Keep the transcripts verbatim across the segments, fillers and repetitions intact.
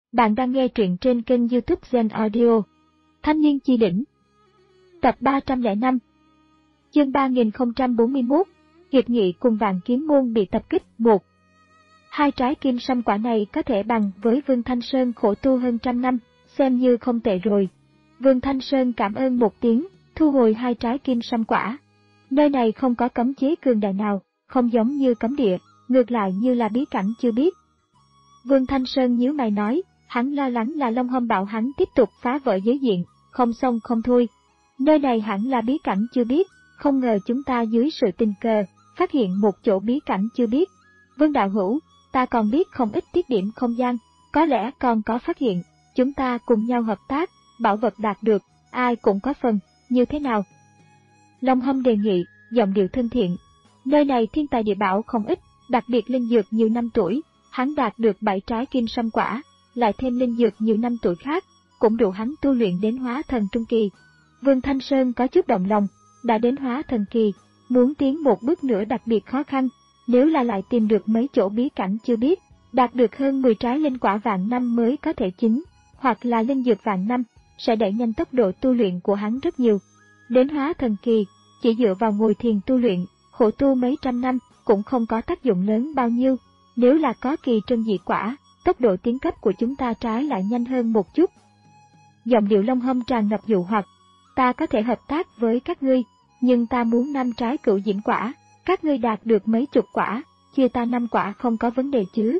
Bạn đang nghe truyện trên kênh YouTube Zen Audio. Thanh niên chi đỉnh. Tập ba trăm lẻ năm. Chương ba nghìn không trăm bốn mươi mốt. Hiệp nghị cùng Vạn Kiếm Môn bị tập kích. Một. Hai trái kim sâm quả này có thể bằng với Vương Thanh Sơn khổ tu hơn trăm năm, xem như không tệ rồi. Vương Thanh Sơn cảm ơn một tiếng, thu hồi hai trái kim sâm quả. Nơi này không có cấm chế cường đại nào, không giống như cấm địa, ngược lại như là bí cảnh chưa biết. Vương Thanh Sơn nhíu mày nói, hắn lo lắng là Long Hâm bảo hắn tiếp tục phá vỡ giới diện, không xong không thôi. Nơi này hẳn là bí cảnh chưa biết, không ngờ chúng ta dưới sự tình cờ, phát hiện một chỗ bí cảnh chưa biết. Vương đạo hữu, ta còn biết không ít tiết điểm không gian, có lẽ còn có phát hiện, chúng ta cùng nhau hợp tác, bảo vật đạt được, ai cũng có phần, như thế nào? Long Hâm đề nghị, giọng điệu thân thiện. Nơi này thiên tài địa bảo không ít, đặc biệt linh dược nhiều năm tuổi, hắn đạt được bảy trái kim sâm quả, lại thêm linh dược nhiều năm tuổi khác, cũng đủ hắn tu luyện đến hóa thần trung kỳ. Vương Thanh Sơn có chút động lòng, đã đến hóa thần kỳ, muốn tiến một bước nữa đặc biệt khó khăn, nếu là lại tìm được mấy chỗ bí cảnh chưa biết, đạt được hơn mười trái linh quả vạn năm mới có thể chín, hoặc là linh dược vạn năm, sẽ đẩy nhanh tốc độ tu luyện của hắn rất nhiều. Đến hóa thần kỳ, chỉ dựa vào ngồi thiền tu luyện, khổ tu mấy trăm năm, cũng không có tác dụng lớn bao nhiêu, nếu là có kỳ trân dị quả, tốc độ tiến cấp của chúng ta trái lại nhanh hơn một chút. Giọng điệu Long Hâm tràn ngập dụ hoặc, ta có thể hợp tác với các ngươi, nhưng ta muốn năm trái cửu diễm quả, các ngươi đạt được mấy chục quả, chia ta năm quả không có vấn đề chứ.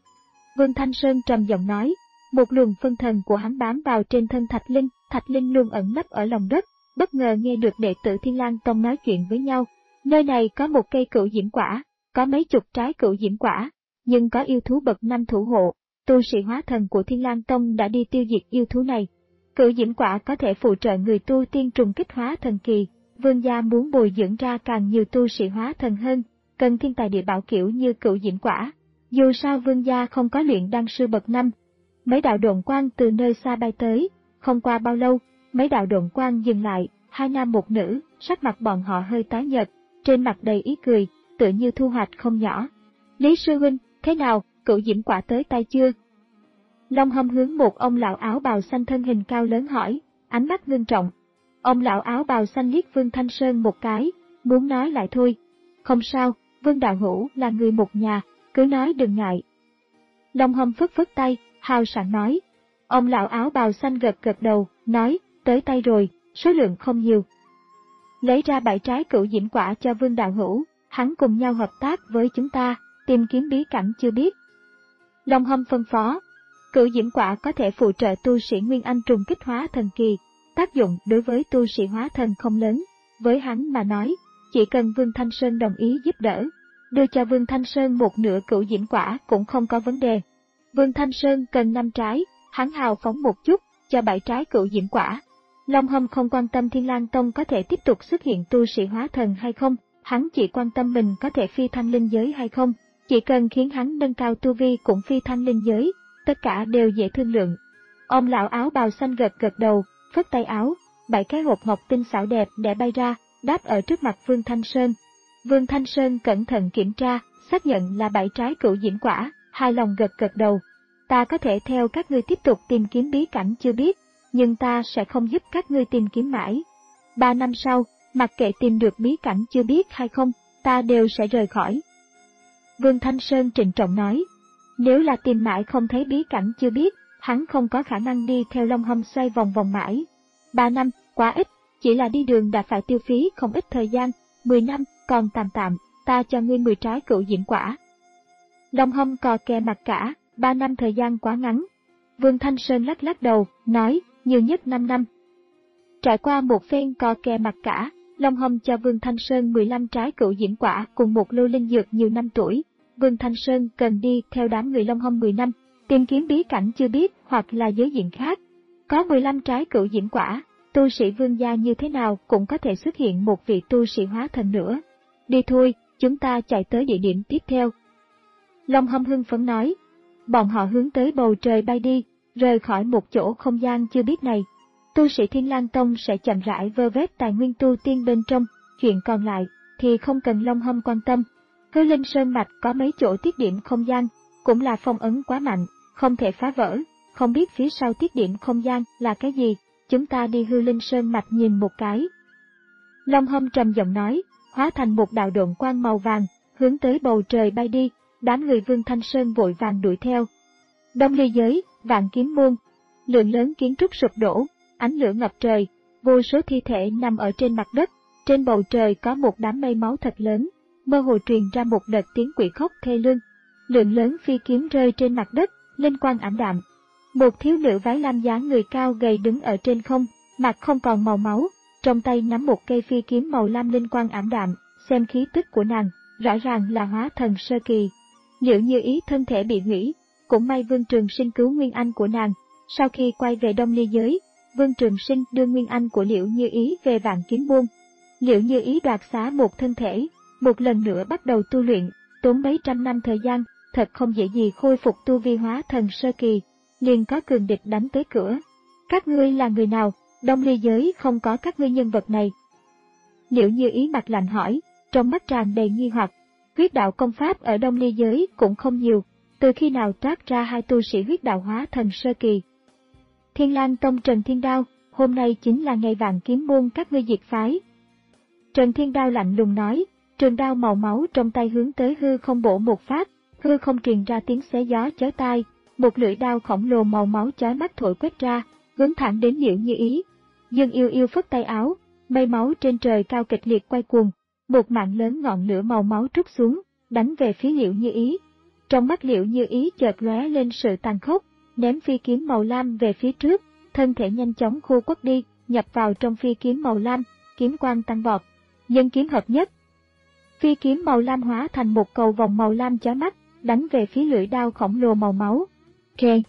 Vương Thanh Sơn trầm giọng nói, một luồng phân thần của hắn bám vào trên thân Thạch Linh, Thạch Linh luôn ẩn nấp ở lòng đất, bất ngờ nghe được đệ tử Thiên Lang Tông nói chuyện với nhau. Nơi này có một cây cửu diễm quả, có mấy chục trái cửu diễm quả, nhưng có yêu thú bậc năm thủ hộ, tu sĩ hóa thần của Thiên Lang Tông đã đi tiêu diệt yêu thú này. Cửu diễm quả có thể phụ trợ người tu tiên trùng kích hóa thần kỳ, Vương gia muốn bồi dưỡng ra càng nhiều tu sĩ hóa thần hơn, cần thiên tài địa bảo kiểu như cửu diễm quả. Dù sao Vương gia không có luyện đan sư bậc năm. Mấy đạo độn quang từ nơi xa bay tới, không qua bao lâu, mấy đạo độn quang dừng lại, hai nam một nữ, sắc mặt bọn họ hơi tái nhợt, trên mặt đầy ý cười, tựa như thu hoạch không nhỏ. Lý sư huynh, thế nào, cửu diễm quả tới tay chưa? Long Hâm hướng một ông lão áo bào xanh thân hình cao lớn hỏi, ánh mắt ngưng trọng. Ông lão áo bào xanh liếc Vương Thanh Sơn một cái, muốn nói lại thôi. Không sao, Vương đạo hữu là người một nhà, cứ nói đừng ngại. Long Hâm phất phất tay, hào sảng nói. Ông lão áo bào xanh gật gật đầu, nói, tới tay rồi, số lượng không nhiều. Lấy ra bảy trái cửu diễm quả cho Vương đạo hữu, hắn cùng nhau hợp tác với chúng ta, tìm kiếm bí cảnh chưa biết. Long Hâm phân phó, cửu diễm quả có thể phụ trợ tu sĩ Nguyên Anh trùng kích hóa thần kỳ, tác dụng đối với tu sĩ hóa thần không lớn, với hắn mà nói, chỉ cần Vương Thanh Sơn đồng ý giúp đỡ, đưa cho Vương Thanh Sơn một nửa cửu diễm quả cũng không có vấn đề. Vương Thanh Sơn cần năm trái, hắn hào phóng một chút, cho bảy trái cửu diễm quả. Long Hâm không quan tâm Thiên Lang Tông có thể tiếp tục xuất hiện tu sĩ hóa thần hay không, hắn chỉ quan tâm mình có thể phi thăng linh giới hay không, chỉ cần khiến hắn nâng cao tu vi cũng phi thăng linh giới, tất cả đều dễ thương lượng. Ông lão áo bào xanh gật gật đầu, phất tay áo, bảy cái hộp ngọc tinh xảo đẹp để bay ra, đáp ở trước mặt Vương Thanh Sơn. Vương Thanh Sơn cẩn thận kiểm tra, xác nhận là bảy trái cửu diễm quả, hài lòng gật gật đầu. Ta có thể theo các ngươi tiếp tục tìm kiếm bí cảnh chưa biết, nhưng ta sẽ không giúp các ngươi tìm kiếm mãi. Ba năm sau, mặc kệ tìm được bí cảnh chưa biết hay không, ta đều sẽ rời khỏi. Vương Thanh Sơn trịnh trọng nói, nếu là tìm mãi không thấy bí cảnh chưa biết, hắn không có khả năng đi theo Long Hâm xoay vòng vòng mãi. Ba năm, quá ít, chỉ là đi đường đã phải tiêu phí không ít thời gian, mười năm, còn tạm tạm, ta cho ngươi mười trái cửu diễm quả. Long Hâm cò kè mặt cả, ba năm thời gian quá ngắn. Vương Thanh Sơn lắc lắc đầu, nói, nhiều nhất năm năm. Trải qua một phen cò kè mặt cả, Long Hâm cho Vương Thanh Sơn mười lăm trái cửu diễm quả cùng một lô linh dược nhiều năm tuổi. Vương Thanh Sơn cần đi theo đám người Long Hâm mười năm, tìm kiếm bí cảnh chưa biết hoặc là giới diện khác. Có mười lăm trái cửu diễm quả, tu sĩ Vương gia như thế nào cũng có thể xuất hiện một vị tu sĩ hóa thần nữa. Đi thôi, chúng ta chạy tới địa điểm tiếp theo. Long Hâm hưng phấn nói. Bọn họ hướng tới bầu trời bay đi, rời khỏi một chỗ không gian chưa biết này. Tu sĩ Thiên Lang Tông sẽ chậm rãi vơ vét tài nguyên tu tiên bên trong, chuyện còn lại thì không cần Long Hâm quan tâm. Hư Linh Sơn Mạch có mấy chỗ tiết điểm không gian, cũng là phong ấn quá mạnh, không thể phá vỡ, không biết phía sau tiết điểm không gian là cái gì, chúng ta đi Hư Linh Sơn mạch nhìn một cái. Long Hâm trầm giọng nói, hóa thành một đạo độn quang màu vàng, hướng tới bầu trời bay đi, đám người Vương Thanh Sơn vội vàng đuổi theo. Đông Ly Giới, Vạn Kiếm Môn, lượng lớn kiến trúc sụp đổ, ánh lửa ngập trời, vô số thi thể nằm ở trên mặt đất, trên bầu trời có một đám mây máu thật lớn, mơ hồ truyền ra một đợt tiếng quỷ khóc thê lương. Lượng lớn phi kiếm rơi trên mặt đất, linh quang ảm đạm. Một thiếu nữ váy lam dáng người cao gầy đứng ở trên không, mặt không còn màu máu, trong tay nắm một cây phi kiếm màu lam linh quang ảm đạm, xem khí tức của nàng, rõ ràng là hóa thần sơ kỳ. Liễu Như Ý thân thể bị hủy, cũng may Vương Trường Sinh cứu Nguyên Anh của nàng. Sau khi quay về Đông Ly Giới, Vương Trường Sinh đưa Nguyên Anh của Liễu Như Ý về Vạn Kiếm Môn. Liễu Như Ý đoạt xá một thân thể, một lần nữa bắt đầu tu luyện, tốn mấy trăm năm thời gian, thật không dễ gì khôi phục tu vi hóa thần sơ kỳ, liền có cường địch đánh tới cửa. Các ngươi là người nào? Đông Ly Giới không có các ngươi nhân vật này. Liễu Như Ý mặt lạnh hỏi, trong mắt tràn đầy nghi hoặc. Huyết đạo công pháp ở Đông Ly Giới cũng không nhiều, từ khi nào toát ra hai tu sĩ huyết đạo hóa thần sơ kỳ. Thiên Lang Tông Trần Thiên Đao, hôm nay chính là ngày Vạn Kiếm Môn các ngươi diệt phái. Trần Thiên Đao lạnh lùng nói, trường đao màu máu trong tay hướng tới hư không bổ một phát, hư không truyền ra tiếng xé gió chói tai, một lưỡi đao khổng lồ màu máu chói mắt thổi quét ra, hướng thẳng đến Liễu Như Ý. Dương Yêu Yêu phất tay áo, mây máu trên trời cao kịch liệt quay cuồng, một mạng lớn ngọn lửa màu máu trút xuống, đánh về phía Liễu Như Ý. Trong mắt Liễu Như Ý chợt lóe lên sự tàn khốc, ném phi kiếm màu lam về phía trước, thân thể nhanh chóng khô quắt đi, nhập vào trong phi kiếm màu lam, kiếm quang tăng vọt, nhân kiếm hợp nhất. Phi kiếm màu lam hóa thành một cầu vòng màu lam chói mắt, đánh về phía lưỡi đao khổng lồ màu máu. Keng!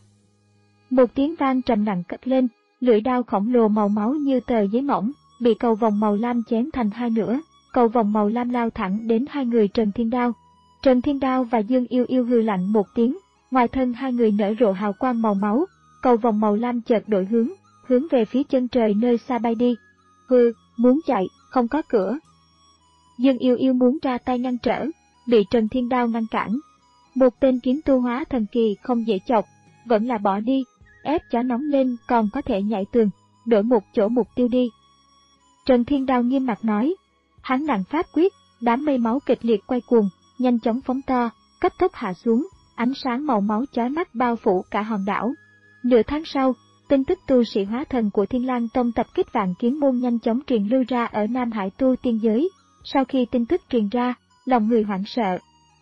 Một tiếng vang trầm nặng cất lên, lưỡi đao khổng lồ màu máu như tờ giấy mỏng, bị cầu vòng màu lam chém thành hai nửa, cầu vòng màu lam lao thẳng đến hai người Trần Thiên Đao. Trần Thiên Đao và Dương Yêu Yêu hừ lạnh một tiếng, ngoài thân hai người nở rộ hào quang màu máu, cầu vòng màu lam chợt đổi hướng, hướng về phía chân trời nơi xa bay đi. Hừ, muốn chạy, không có cửa. Dương Yêu Yêu muốn ra tay ngăn trở, bị Trần Thiên Đao ngăn cản. Một tên kiếm tu hóa thần kỳ không dễ chọc, vẫn là bỏ đi, ép chó nóng lên còn có thể nhảy tường, đổi một chỗ mục tiêu đi. Trần Thiên Đao nghiêm mặt nói, hắn nặng pháp quyết, đám mây máu kịch liệt quay cuồng, nhanh chóng phóng to, cấp tốc hạ xuống, ánh sáng màu máu chói mắt bao phủ cả hòn đảo. Nửa tháng sau, tin tức tu sĩ hóa thần của Thiên Lang Tông tập kích Vạn Kiếm Môn nhanh chóng truyền lưu ra ở Nam Hải tu tiên giới. Sau khi tin tức truyền ra, lòng người hoảng sợ.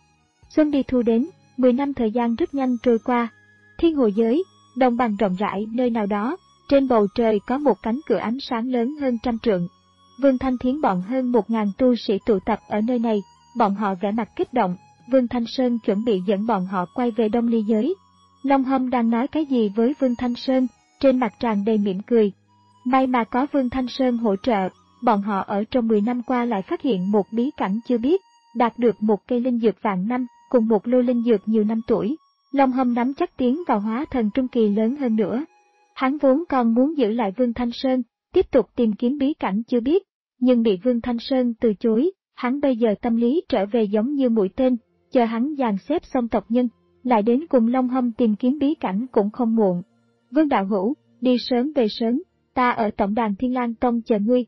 Xuân đi thu đến, mười năm thời gian rất nhanh trôi qua. Thiên Hồ Giới, đồng bằng rộng rãi nơi nào đó, trên bầu trời có một cánh cửa ánh sáng lớn hơn trăm trượng. Vương Thanh Thiến bọn hơn một ngàn tu sĩ tụ tập ở nơi này, bọn họ vẻ mặt kích động. Vương Thanh Sơn chuẩn bị dẫn bọn họ quay về Đông Ly Giới. Long Hâm đang nói cái gì với Vương Thanh Sơn, trên mặt tràn đầy mỉm cười. May mà có Vương Thanh Sơn hỗ trợ, bọn họ ở trong mười năm qua lại phát hiện một bí cảnh chưa biết, đạt được một cây linh dược vạn năm, cùng một lô linh dược nhiều năm tuổi. Long Hâm nắm chắc tiến vào hóa thần trung kỳ lớn hơn nữa. Hắn vốn còn muốn giữ lại Vương Thanh Sơn, tiếp tục tìm kiếm bí cảnh chưa biết, nhưng bị Vương Thanh Sơn từ chối. Hắn bây giờ tâm lý trở về giống như mũi tên, chờ hắn dàn xếp xong tộc nhân, lại đến cùng Long Hâm tìm kiếm bí cảnh cũng không muộn. Vương đạo hữu, đi sớm về sớm, ta ở tổng đàn Thiên Lang Tông chờ ngươi.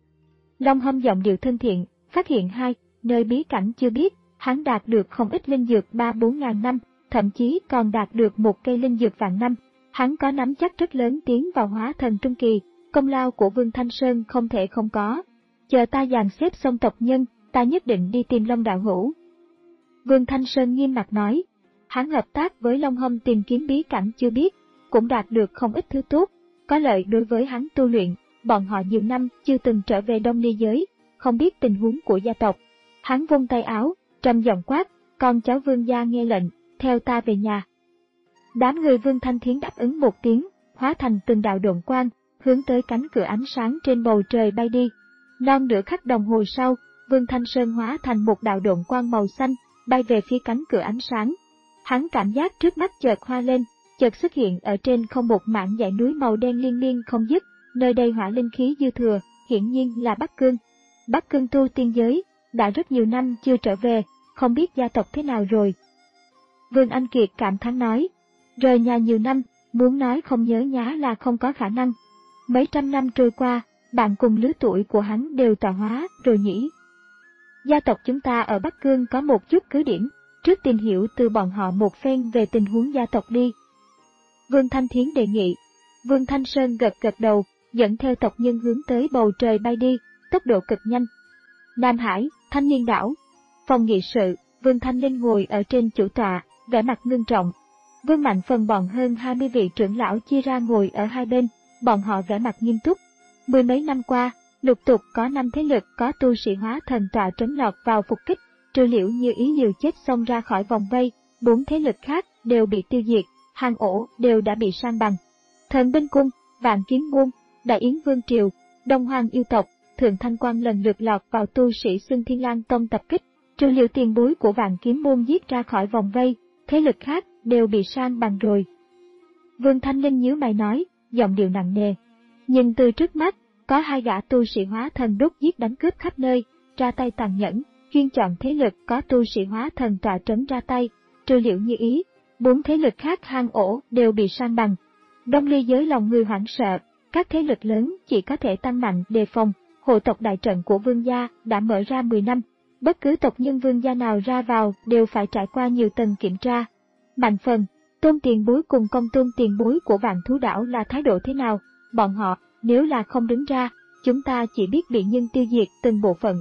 Long Hâm giọng điệu thân thiện, phát hiện hai nơi bí cảnh chưa biết, hắn đạt được không ít linh dược ba bốn ngàn năm, thậm chí còn đạt được một cây linh dược vạn năm. Hắn có nắm chắc rất lớn tiến vào hóa thần trung kỳ, công lao của Vương Thanh Sơn không thể không có. Chờ ta dàn xếp xong tộc nhân, ta nhất định đi tìm Long đạo hữu. Vương Thanh Sơn nghiêm mặt nói, hắn hợp tác với Long Hâm tìm kiếm bí cảnh chưa biết, cũng đạt được không ít thứ tốt, có lợi đối với hắn tu luyện. Bọn họ nhiều năm chưa từng trở về Đông Ly Giới, không biết tình huống của gia tộc. Hắn vung tay áo, trầm giọng quát, con cháu Vương gia nghe lệnh, theo ta về nhà. Đám người Vương Thanh Thiến đáp ứng một tiếng, hóa thành từng đạo độn quang, hướng tới cánh cửa ánh sáng trên bầu trời bay đi. Non nửa khắc đồng hồ sau, Vương Thanh Sơn hóa thành một đạo độn quang màu xanh, bay về phía cánh cửa ánh sáng. Hắn cảm giác trước mắt chợt hoa lên, chợt xuất hiện ở trên không một mảng dãy núi màu đen liên miên không dứt, nơi đây hỏa linh khí dư thừa, hiển nhiên là Bắc Cương. Bắc Cương tu tiên giới, đã rất nhiều năm chưa trở về, không biết gia tộc thế nào rồi. Vương Anh Kiệt cảm thán nói, rời nhà nhiều năm, muốn nói không nhớ nhá là không có khả năng. Mấy trăm năm trôi qua, bạn cùng lứa tuổi của hắn đều tọa hóa rồi nhỉ. Gia tộc chúng ta ở Bắc Cương có một chút cứ điểm, trước tìm hiểu từ bọn họ một phen về tình huống gia tộc đi. Vương Thanh Thiến đề nghị. Vương Thanh Sơn gật gật đầu, dẫn theo tộc nhân hướng tới bầu trời bay đi, tốc độ cực nhanh. Nam Hải, Thanh Niên đảo. Phòng nghị sự, Vương Thanh Linh ngồi ở trên chủ tọa, vẻ mặt ngưng trọng. Vương Mạnh Phần bọn hơn hai mươi vị trưởng lão chia ra ngồi ở hai bên, bọn họ vẻ mặt nghiêm túc. Mười mấy năm qua, lục tục có năm thế lực có tu sĩ hóa thần tọa trấn lọt vào phục kích, trừ Liễu Như Ý liều chết xông ra khỏi vòng vây, bốn thế lực khác đều bị tiêu diệt, hang ổ đều đã bị san bằng. Thần Binh Cung, Vạn Kiếm Môn, Đại Yến Vương Triều, Đông Hoàng yêu tộc, Thượng Thanh Quan lần lượt lọt vào tu sĩ Xưng Thiên Lang Tông tập kích, trừ Liễu tiền bối của Vạn Kiếm Môn giết ra khỏi vòng vây, thế lực khác đều bị san bằng rồi. Vương Thanh Linh nhíu mày nói, giọng điệu nặng nề. Nhưng từ trước mắt, có hai gã tu sĩ hóa thần đốt giết đánh cướp khắp nơi, ra tay tàn nhẫn, chuyên chọn thế lực có tu sĩ hóa thần tọa trấn ra tay, trừ Liễu Như Ý, bốn thế lực khác hang ổ đều bị san bằng. Đông Ly giới lòng người hoảng sợ, các thế lực lớn chỉ có thể tăng mạnh đề phòng, hộ tộc đại trận của Vương gia đã mở ra mười năm, bất cứ tộc nhân Vương gia nào ra vào đều phải trải qua nhiều tầng kiểm tra. Mạnh Phần, Tôn tiền bối cùng Công Tôn tiền bối của Vạn Thú Đảo là thái độ thế nào? Bọn họ, nếu là không đứng ra, chúng ta chỉ biết bị nhân tiêu diệt từng bộ phận.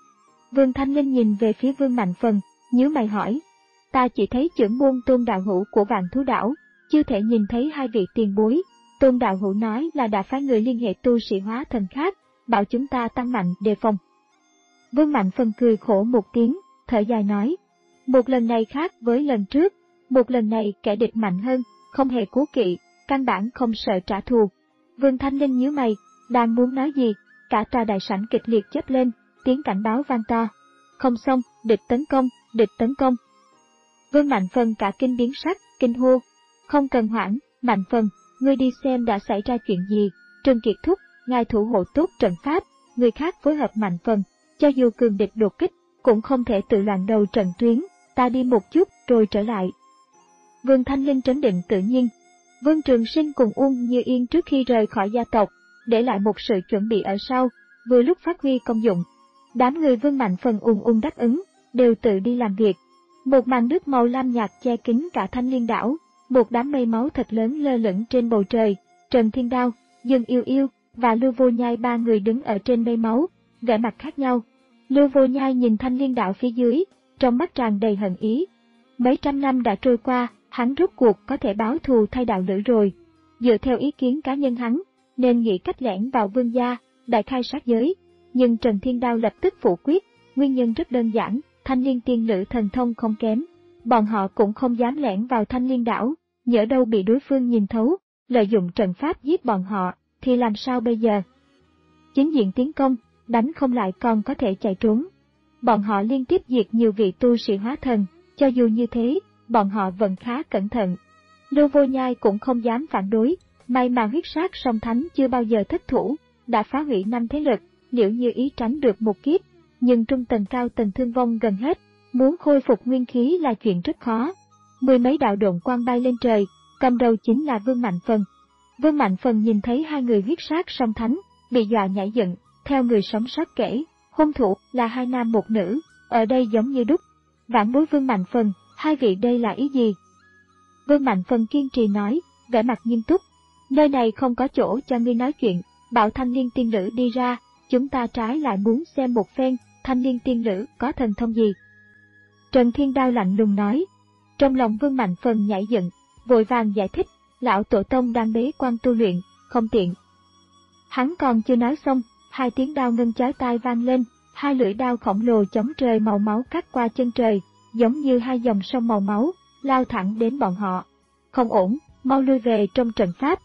Vương Thanh Linh nhìn về phía Vương Mạnh Phần, nhíu mày hỏi. Ta chỉ thấy trưởng môn Tôn đạo hữu của Vạn Thú Đảo, chưa thể nhìn thấy hai vị tiền bối. Tôn đạo hữu nói là đã phái người liên hệ tu sĩ hóa thần khác, bảo chúng ta tăng mạnh đề phòng. Vương Mạnh Phần cười khổ một tiếng, thở dài nói. Một lần này khác với lần trước, một lần này kẻ địch mạnh hơn, không hề cố kỵ, căn bản không sợ trả thù. Vương Thanh Linh nhíu mày, đang muốn nói gì, cả tòa đại sảnh kịch liệt chớp lên, tiếng cảnh báo vang to. Không xong, địch tấn công, địch tấn công. Vương Mạnh Phần cả kinh biến sắc, kinh hô. Không cần hoảng, Mạnh Phần, ngươi đi xem đã xảy ra chuyện gì. Trần Kiệt thúc, ngài thủ hộ tốt trận pháp, người khác phối hợp Mạnh Phần, cho dù cường địch đột kích, cũng không thể tự loạn đầu trận tuyến, ta đi một chút rồi trở lại. Vương Thanh Linh trấn định tự nhiên. Vương Trường Sinh cùng Uông Như Yên trước khi rời khỏi gia tộc, để lại một sự chuẩn bị ở sau, vừa lúc phát huy công dụng. Đám người Vương Mạnh Phần ung ung đáp ứng, đều tự đi làm việc. Một màn nước màu lam nhạt che kín cả Thanh Liên đảo, một đám mây máu thật lớn lơ lửng trên bầu trời. Trần Thiên Đao, Dương Yêu Yêu và Lưu Vô Nhai ba người đứng ở trên mây máu, vẻ mặt khác nhau. Lưu Vô Nhai nhìn Thanh Liên đảo phía dưới, trong mắt tràn đầy hận ý. Mấy trăm năm đã trôi qua, hắn rốt cuộc có thể báo thù thay đạo lữ rồi. Dựa theo ý kiến cá nhân hắn, nên nghĩ cách lẻn vào Vương gia, đại khai sát giới. Nhưng Trần Thiên Đao lập tức phủ quyết, nguyên nhân rất đơn giản, Thanh Liên tiên nữ thần thông không kém. Bọn họ cũng không dám lẻn vào Thanh Liên đảo, nhỡ đâu bị đối phương nhìn thấu, lợi dụng trận pháp giết bọn họ, thì làm sao bây giờ? Chính diện tiến công, đánh không lại còn có thể chạy trốn. Bọn họ liên tiếp diệt nhiều vị tu sĩ hóa thần, cho dù như thế, bọn họ vẫn khá cẩn thận. Lưu Vô Nhai cũng không dám phản đối, may mà huyết sát song thánh chưa bao giờ thất thủ, đã phá hủy năm thế lực, Liễu Như Ý tránh được một kiếp, nhưng trung tầng cao tầng thương vong gần hết, muốn khôi phục nguyên khí là chuyện rất khó. Mười mấy đạo độn quang bay lên trời, cầm đầu chính là Vương Mạnh Phần. Vương Mạnh Phần nhìn thấy hai người huyết sát song thánh, bị dọa nhảy dựng, theo người sống sót kể, hung thủ là hai nam một nữ, ở đây giống như đúc. Vãn bối Vương Mạnh Phần, hai vị đây là ý gì? Vương Mạnh Phần kiên trì nói, vẻ mặt nghiêm túc. Nơi này không có chỗ cho ngươi nói chuyện, bảo Thanh Liên tiên nữ đi ra, chúng ta trái lại muốn xem một phen, Thanh Liên tiên nữ có thần thông gì. Trần Thiên Đao lạnh lùng nói. Trong lòng Vương Mạnh Phần nhảy dựng, vội vàng giải thích, lão tổ tông đang bế quan tu luyện, không tiện. Hắn còn chưa nói xong, hai tiếng đao ngân chói tai vang lên, hai lưỡi đao khổng lồ chống trời màu máu cắt qua chân trời, giống như hai dòng sông màu máu, lao thẳng đến bọn họ. Không ổn, mau lui về trong trận pháp.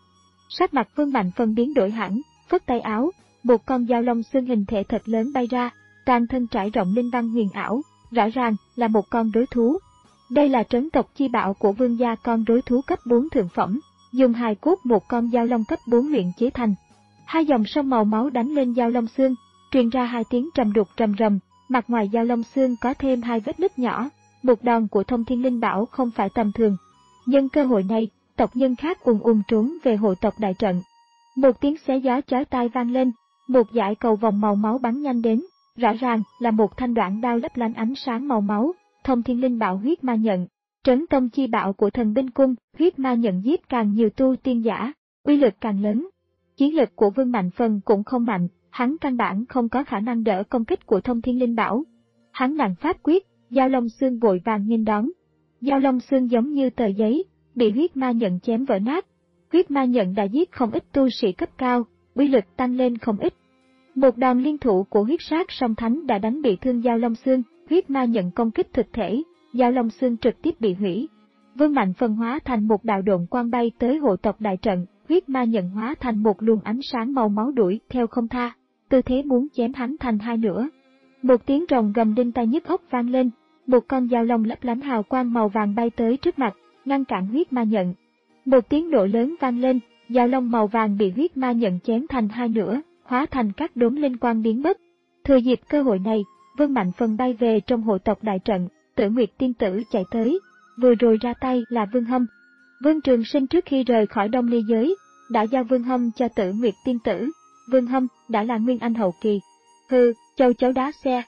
Sắc mặt Vương Mạnh Phần biến đổi hẳn, phất tay áo, một con dao long xương hình thể thật lớn bay ra, toàn thân trải rộng linh văn huyền ảo, rõ ràng là một con rối thú. Đây là trấn tộc chi bảo của Vương gia, con rối thú cấp bốn thượng phẩm, dùng hài cốt một con dao long cấp bốn luyện chế thành. Hai dòng sông màu máu đánh lên dao long xương, truyền ra hai tiếng trầm đục trầm rầm, mặt ngoài dao long xương có thêm hai vết nứt nhỏ, một đòn của Thông Thiên Linh Bảo không phải tầm thường. Nhân cơ hội này, tộc nhân khác ùn ùn trốn về hộ tộc đại trận. Một tiếng xé gió chói tai vang lên, một dải cầu vòng màu máu bắn nhanh đến, rõ ràng là một thanh đoạn đao lấp lánh ánh sáng màu máu, Thông Thiên Linh Bảo huyết ma nhận, trấn tông chi bảo của thần binh cung. Huyết ma nhận giết càng nhiều tu tiên giả, uy lực càng lớn. Chiến lực của Vương Mạnh Phần cũng không mạnh, hắn căn bản không có khả năng đỡ công kích của Thông Thiên Linh Bảo. Hắn nặng pháp quyết, Dao Long Xương vội vàng nghênh đón. Dao Long Xương giống như tờ giấy, bị huyết ma nhận chém vỡ nát. Huyết ma nhận đã giết không ít tu sĩ cấp cao, uy lực tăng lên không ít. Một đòn liên thủ của huyết sát song thánh đã đánh bị thương Dao Long Xương. Huyết ma nhận công kích thực thể, Dao Long Xương trực tiếp bị hủy. Vương Mạnh Phần hóa thành một đạo độn quang bay tới hộ tộc đại trận, huyết ma nhận hóa thành một luồng ánh sáng màu máu đuổi theo không tha, tư thế muốn chém hắn thành hai nửa. Một tiếng rồng gầm đinh tai nhức óc vang lên, một con dao long lấp lánh hào quang màu vàng bay tới trước mặt, ngăn cản huyết ma nhận. Một tiếng nổ lớn vang lên, dao long màu vàng bị huyết ma nhận chém thành hai nửa, hóa thành các đốm linh quang biến mất. Thừa dịp cơ hội này, Vương Mạnh Phần bay về trong hộ tộc đại trận, Tử Nguyệt tiên tử chạy tới, vừa rồi ra tay là Vương Hâm. Vương Trường Sinh trước khi rời khỏi Đông Ly giới, đã giao Vương Hâm cho Tử Nguyệt tiên tử. Vương Hâm đã là nguyên anh hậu kỳ. Hừ, châu chấu đá xe.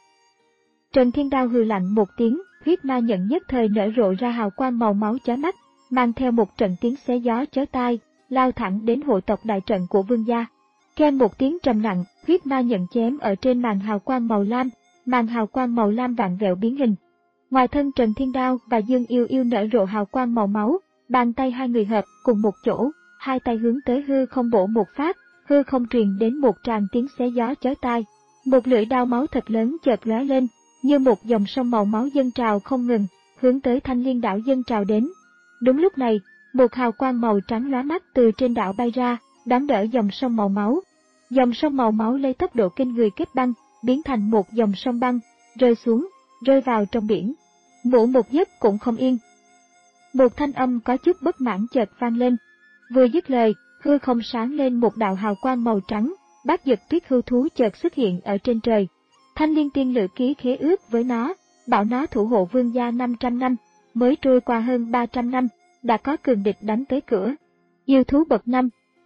Trần Thiên Đao hừ lạnh một tiếng, huyết ma nhận nhất thời nở rộ ra hào quang màu máu chói mắt, mang theo một trận tiếng xé gió chói tai, lao thẳng đến hộ tộc đại trận của Vương gia. Keng một tiếng trầm nặng, huyết ma nhận chém ở trên màn hào quang màu lam, màn hào quang màu lam vặn vẹo biến hình. Ngoài thân Trần Thiên Đao và Dương Yêu Yêu nở rộ hào quang màu máu, bàn tay hai người hợp cùng một chỗ, hai tay hướng tới hư không bổ một phát, hư không truyền đến một tràng tiếng xé gió chói tai. Một lưỡi đao máu thật lớn chợt lóe lên, như một dòng sông màu máu dâng trào không ngừng, hướng tới Thanh Liên đảo dâng trào đến. Đúng lúc này, một hào quang màu trắng lóa mắt từ trên đảo bay ra, đón đỡ dòng sông màu máu. Dòng sông màu máu lấy tốc độ kinh người kết băng, biến thành một dòng sông băng, rơi xuống, rơi vào trong biển. Ngủ một giấc cũng không yên. Một thanh âm có chút bất mãn chợt vang lên. Vừa dứt lời, hư không sáng lên một đạo hào quang màu trắng, Bát Dực Tuyết Hưu thú chợt xuất hiện ở trên trời. Thanh Liên tiên lự ký khế ước với nó, bảo nó thủ hộ Vương gia năm trăm năm, mới trôi qua hơn ba trăm năm, đã có cường địch đánh tới cửa. Yêu thú bậc năm.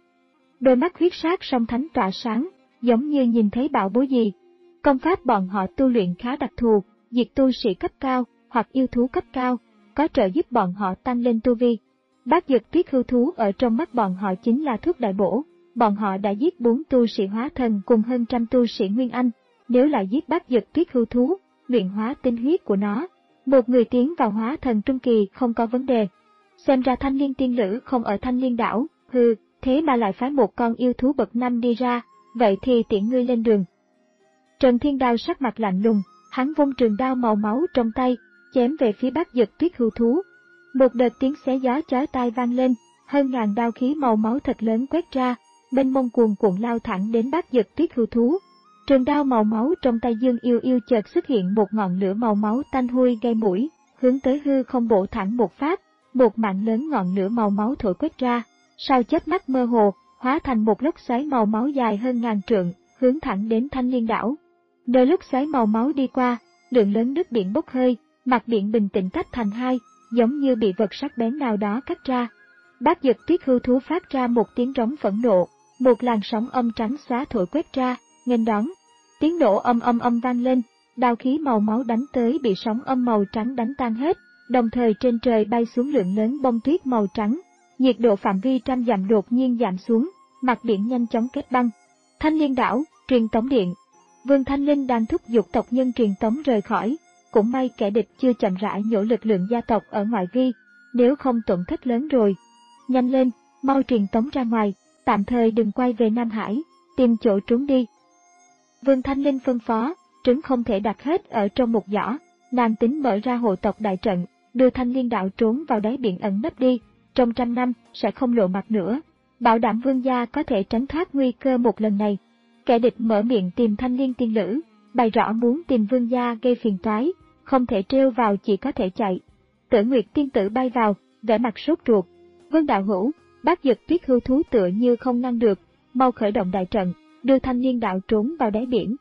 Đôi mắt huyết sát song thánh tỏa sáng, giống như nhìn thấy bảo bối gì. Công pháp bọn họ tu luyện khá đặc thù, diệt tu sĩ cấp cao hoặc yêu thú cấp cao, có trợ giúp bọn họ tăng lên tu vi. Bát Dực Tuyết Hưu thú ở trong mắt bọn họ chính là thuốc đại bổ. Bọn họ đã giết bốn tu sĩ hóa thần cùng hơn trăm tu sĩ Nguyên Anh, nếu lại giết Bát Dực Tuyết Hưu thú, luyện hóa tinh huyết của nó, một người tiến vào hóa thần trung kỳ không có vấn đề. Xem ra Thanh Liên tiên lữ không ở Thanh Liên đảo, hừ, thế mà lại phái một con yêu thú bậc năm đi ra, vậy thì tiễn ngươi lên đường. Trần Thiên Đao sắc mặt lạnh lùng, hắn vung trường đao màu máu trong tay, chém về phía Bát Dực Tuyết Hưu thú. Một đợt tiếng xé gió chói tai vang lên, hơn ngàn đao khí màu máu thật lớn quét ra, bên mông cuồn cuộn lao thẳng đến Bát Dực Tuyết Hưu thú. Trường đao màu máu trong tay Dương Yêu Yêu chợt xuất hiện một ngọn lửa màu máu tanh hôi gây mũi, hướng tới hư không bổ thẳng một phát, một mạng lớn ngọn lửa màu máu thổi quét ra, sau chớp mắt mơ hồ, hóa thành một lốc xoáy màu máu dài hơn ngàn trượng, hướng thẳng đến Thanh Liên đảo. Nơi lốc xoáy màu máu đi qua, lượng lớn nước biển bốc hơi, mặt biển bình tĩnh tách thành hai, giống như bị vật sắc bén nào đó cắt ra. Bát Dực Tuyết Hưu thú phát ra một tiếng rống phẫn nộ, một làn sóng âm trắng xóa thổi quét ra, nghênh đón. Tiếng nổ âm âm âm vang lên, đao khí màu máu đánh tới bị sóng âm màu trắng đánh tan hết, đồng thời trên trời bay xuống lượng lớn bông tuyết màu trắng, nhiệt độ phạm vi trăm dặm đột nhiên giảm xuống, mặt biển nhanh chóng kết băng. Thanh Liên đảo, truyền tống điện. Vương Thanh Linh đang thúc giục tộc nhân truyền tống rời khỏi, cũng may kẻ địch chưa chậm rãi nhổ lực lượng gia tộc ở ngoại vi, nếu không tổn thất lớn rồi. Nhanh lên, mau truyền tống ra ngoài, tạm thời đừng quay về Nam Hải, tìm chỗ trốn đi. Vương Thanh Linh phân phó, trứng không thể đặt hết ở trong một giỏ, nàng tính mở ra hộ tộc đại trận, đưa Thanh Liên đạo trốn vào đáy biển ẩn nấp đi, trong trăm năm sẽ không lộ mặt nữa, bảo đảm Vương gia có thể tránh thoát nguy cơ một lần này. Kẻ địch mở miệng tìm Thanh Liên tiên lữ, bày rõ muốn tìm Vương gia gây phiền toái, không thể trêu vào chỉ có thể chạy. Tử Nguyệt tiên tử bay vào, vẻ mặt sốt ruột. Vương đạo hữu, Bát Dực Tuyết Hưu thú tựa như không ngăn được, mau khởi động đại trận, đưa Thanh Liên đạo trốn vào đáy biển.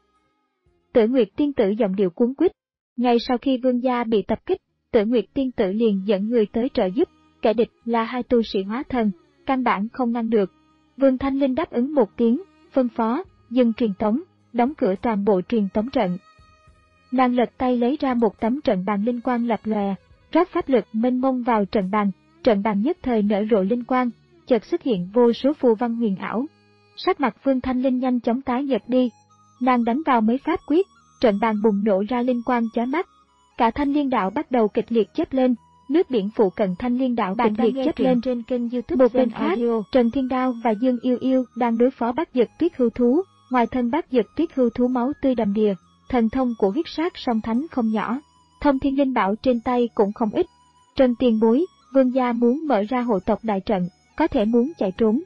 Tử Nguyệt tiên tử giọng điệu cuống quýt. Ngay sau khi Vương gia bị tập kích, Tử Nguyệt tiên tử liền dẫn người tới trợ giúp, kẻ địch là hai tu sĩ hóa thần, căn bản không ngăn được. Vương Thanh Linh đáp ứng một tiếng, phân phó, dừng truyền tống, đóng cửa toàn bộ truyền tống trận. Nàng lật tay lấy ra một tấm trận bàn linh quang lập lòe, rót pháp lực mênh mông vào trận bàn, trận bàn nhất thời nở rộ linh quang, chợt xuất hiện vô số phù văn huyền ảo. Sắc mặt Vương Thanh Linh nhanh chóng tái nhợt đi, nàng đánh vào mấy pháp quyết, trận bàn bùng nổ ra linh quang chói mắt. Cả Thanh Liên Đạo bắt đầu kịch liệt chớp lên, nước biển phụ cận Thanh Liên Đạo kịch liệt chớp lên. Trên kênh YouTube một bên khác, Trần Thiên Đao và Dương Yêu Yêu đang đối phó Bát Dực Tuyết Hưu Thú, ngoài thân Bát Dực Tuyết Hưu Thú máu tươi đầm đìa, thần thông của huyết sát song thánh không nhỏ, Thông Thiên Linh Bảo trên tay cũng không ít. Trần Tiền Bối, Vương gia muốn mở ra hộ tộc đại trận, có thể muốn chạy trốn.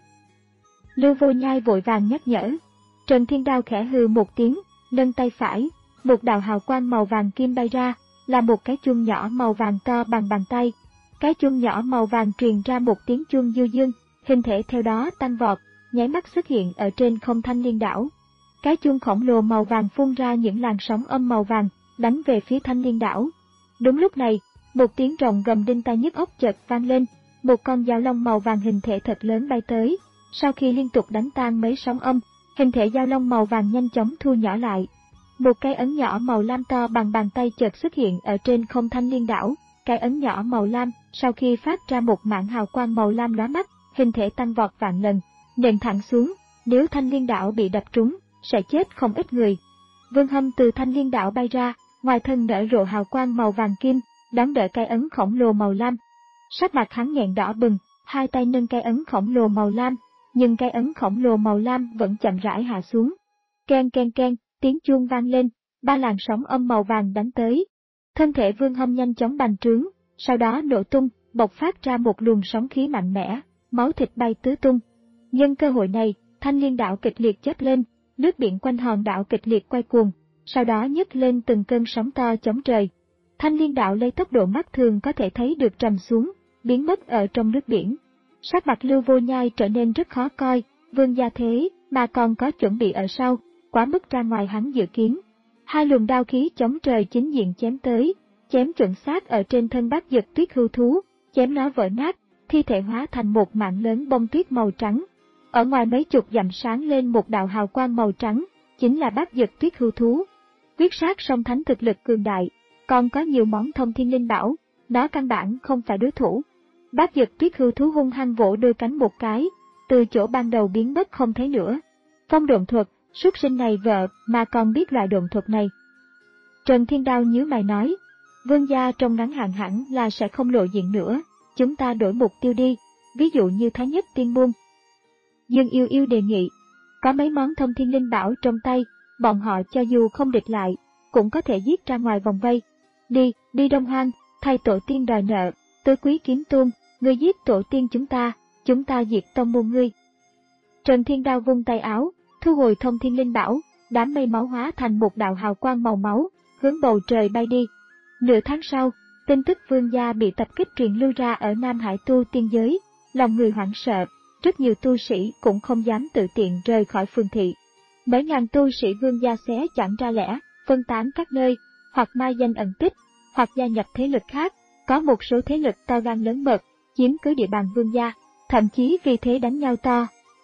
Lưu Vô Nhai vội vàng nhắc nhở. Trần Thiên Đao khẽ hừ một tiếng, nâng tay phải, một đạo hào quang màu vàng kim bay ra, là một cái chuông nhỏ màu vàng to bằng bàn tay. Cái chuông nhỏ màu vàng truyền ra một tiếng chuông du dương, hình thể theo đó tăng vọt, nháy mắt xuất hiện ở trên không Thanh Liên Đảo. Cái chuông khổng lồ màu vàng phun ra những làn sóng âm màu vàng, đánh về phía Thanh Liên Đảo. Đúng lúc này, một tiếng rồng gầm đinh tai nhức óc chợt vang lên, một con dao long màu vàng hình thể thật lớn bay tới. Sau khi liên tục đánh tan mấy sóng âm, hình thể dao long màu vàng nhanh chóng thu nhỏ lại. Một cái ấn nhỏ màu lam to bằng bàn tay chợt xuất hiện ở trên không Thanh Liên Đảo. Cái ấn nhỏ màu lam, sau khi phát ra một mảng hào quang màu lam lóa mắt, hình thể tăng vọt vạn lần, nện thẳng xuống. Nếu Thanh Liên Đảo bị đập trúng, sẽ chết không ít người. Vương Hâm từ Thanh Liên Đảo bay ra, ngoài thân nở rộ hào quang màu vàng kim, đón đỡ cái ấn khổng lồ màu lam. Sắc mặt hắn nghẹn đỏ bừng, hai tay nâng cái ấn khổng lồ màu lam, nhưng cái ấn khổng lồ màu lam vẫn chậm rãi hạ xuống. Ken ken ken, tiếng chuông vang lên, ba làn sóng âm màu vàng đánh tới. Thân thể Vương Hâm nhanh chóng bành trướng, sau đó nổ tung, bộc phát ra một luồng sóng khí mạnh mẽ, máu thịt bay tứ tung. Nhân cơ hội này, Thanh Liên Đảo kịch liệt chớp lên, nước biển quanh hòn đảo kịch liệt quay cuồng, sau đó nhấc lên từng cơn sóng to chống trời. Thanh Liên Đảo lấy tốc độ mắt thường có thể thấy được trầm xuống, biến mất ở trong nước biển. Sắc mặt Lưu Vô Nhai trở nên rất khó coi, Vương gia thế mà còn có chuẩn bị ở sau, quá mức ra ngoài hắn dự kiến. Hai luồng đao khí chống trời chính diện chém tới, chém chuẩn xác ở trên thân Bát Dực Tuyết Hưu Thú, chém nó vỡ nát, thi thể hóa thành một mảng lớn bông tuyết màu trắng. Ở ngoài mấy chục dặm sáng lên một đạo hào quang màu trắng, chính là Bát Dực Tuyết Hưu Thú. Huyết sát song thánh thực lực cường đại, còn có nhiều món thông thiên linh bảo, nó căn bản không phải đối thủ. Bát Dực Tuyết Hưu Thú hung hăng vỗ đôi cánh một cái, từ chỗ ban đầu biến mất không thấy nữa. Phong độn thuật, súc sinh này vợ mà còn biết loại độn thuật này. Trần Thiên Đao nhíu mày nói, Vương gia trong ngắn hạn hẳn là sẽ không lộ diện nữa, chúng ta đổi mục tiêu đi, ví dụ như Thái Nhất Tiên Môn. Dương Yêu Yêu đề nghị, có mấy món thông thiên linh bảo trong tay, bọn họ cho dù không địch lại, cũng có thể giết ra ngoài vòng vây. Đi, đi Đông Hoang, thay tổ tiên đòi nợ, Tứ Quý Kiếm Tôn, ngươi giết tổ tiên chúng ta, chúng ta diệt tông môn ngươi. Trần Thiên Đao vung tay áo, thu hồi thông thiên linh bảo, đám mây máu hóa thành một đạo hào quang màu máu, hướng bầu trời bay đi. Nửa tháng sau, tin tức Vương gia bị tập kích truyền lưu ra ở Nam Hải tu tiên giới, lòng người hoảng sợ, rất nhiều tu sĩ cũng không dám tự tiện rời khỏi phường thị. Mấy ngàn tu sĩ Vương gia xé chẳng ra lẽ, phân tán các nơi, hoặc mai danh ẩn tích, hoặc gia nhập thế lực khác, có một số thế lực to gan lớn mật, chiếm cứ địa bàn Vương gia, thậm chí vì thế đánh nhau to.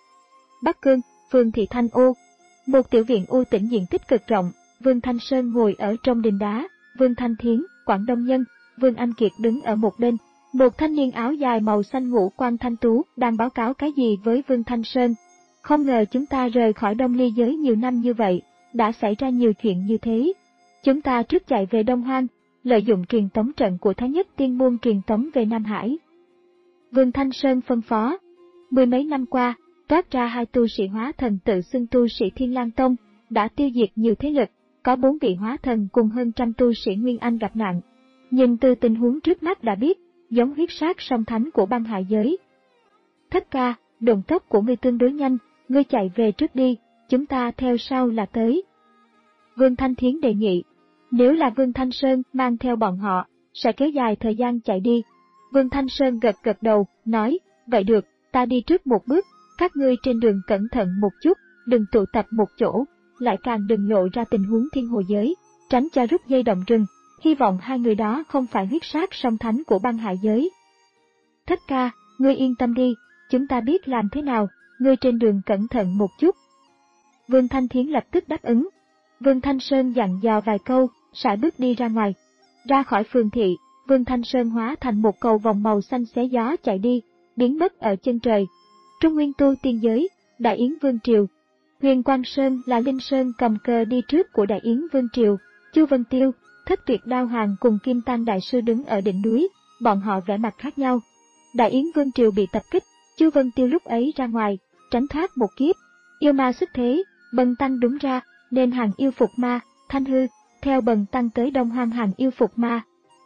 Bắc Cương, phường thị Thanh Ô, một tiểu viện u tĩnh diện tích cực rộng, Vương Thanh Sơn ngồi ở trong đình đá, Vương Thanh Thiến, Quảng Đông Nhân, Vương Anh Kiệt đứng ở một bên. Một thanh niên áo dài màu xanh ngũ quan thanh tú đang báo cáo cái gì với Vương Thanh Sơn. Không ngờ chúng ta rời khỏi Đông Ly giới nhiều năm như vậy, đã xảy ra nhiều chuyện như thế. Chúng ta trước chạy về Đông Hoang, lợi dụng truyền tống trận của Thái Nhất Tiên Môn truyền tống về Nam Hải. Vương Thanh Sơn phân phó. Mười mấy năm qua, toát ra hai tu sĩ hóa thần tự xưng tu sĩ Thiên Lang Tông, đã tiêu diệt nhiều thế lực, có bốn vị hóa thần cùng hơn trăm tu sĩ Nguyên Anh gặp nạn. Nhìn từ tình huống trước mắt đã biết, giống huyết sát song thánh của băng hải giới. Thất ca, độn tốc của ngươi tương đối nhanh, ngươi chạy về trước đi, chúng ta theo sau là tới. Vương Thanh Thiến đề nghị, nếu là Vương Thanh Sơn mang theo bọn họ, sẽ kéo dài thời gian chạy đi. Vương Thanh Sơn gật gật đầu, nói, vậy được, ta đi trước một bước, các ngươi trên đường cẩn thận một chút, đừng tụ tập một chỗ, lại càng đừng lộ ra tình huống thiên hồ giới, tránh cho rút dây động rừng. Hy vọng hai người đó không phải huyết sát song thánh của băng hải giới. Thất ca, ngươi yên tâm đi, chúng ta biết làm thế nào, ngươi trên đường cẩn thận một chút. Vương Thanh Thiến lập tức đáp ứng. Vương Thanh Sơn dặn dò vài câu, sải bước đi ra ngoài. Ra khỏi phường thị, Vương Thanh Sơn hóa thành một cầu vòng màu xanh xé gió chạy đi, biến mất ở chân trời. Trung Nguyên tu tiên giới, Đại Yến Vương Triều. Huyền Quang Sơn là Linh Sơn cầm cờ đi trước của Đại Yến Vương Triều, Chu Vân Tiêu, Thất Tuyệt Đao Hoàng cùng Kim Tăng Đại Sư đứng ở đỉnh núi, bọn họ vẻ mặt khác nhau. Đại Yến Vương Triều bị tập kích, Chu Vân Tiêu lúc ấy ra ngoài, tránh thoát một kiếp. Yêu ma xuất thế, Bần Tăng đúng ra, nên hàng yêu phục ma, Thanh Hư, theo Bần Tăng tới Đông Hoang hàng yêu phục ma.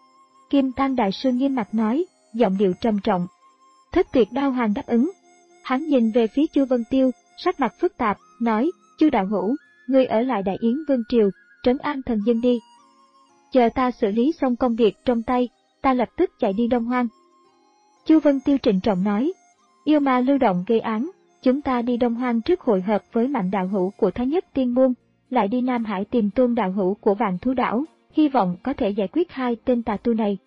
Kim Tăng Đại Sư nghiêm mặt nói, giọng điệu trầm trọng. Thất Tuyệt Đao Hoàng đáp ứng. Hắn nhìn về phía Chu Vân Tiêu, sắc mặt phức tạp, nói, Chu đạo hữu, ngươi ở lại Đại Yến Vương Triều, trấn an thần dân đi. Chờ ta xử lý xong công việc trong tay, ta lập tức chạy đi Đông Hoang. Chu Vân Tiêu trịnh trọng nói, yêu ma lưu động gây án, chúng ta đi Đông Hoang trước hội hợp với Mạnh đạo hữu của Thái Nhất Tiên Môn, lại đi Nam Hải tìm Tôn đạo hữu của Vạn Thú Đảo, hy vọng có thể giải quyết hai tên tà tu này.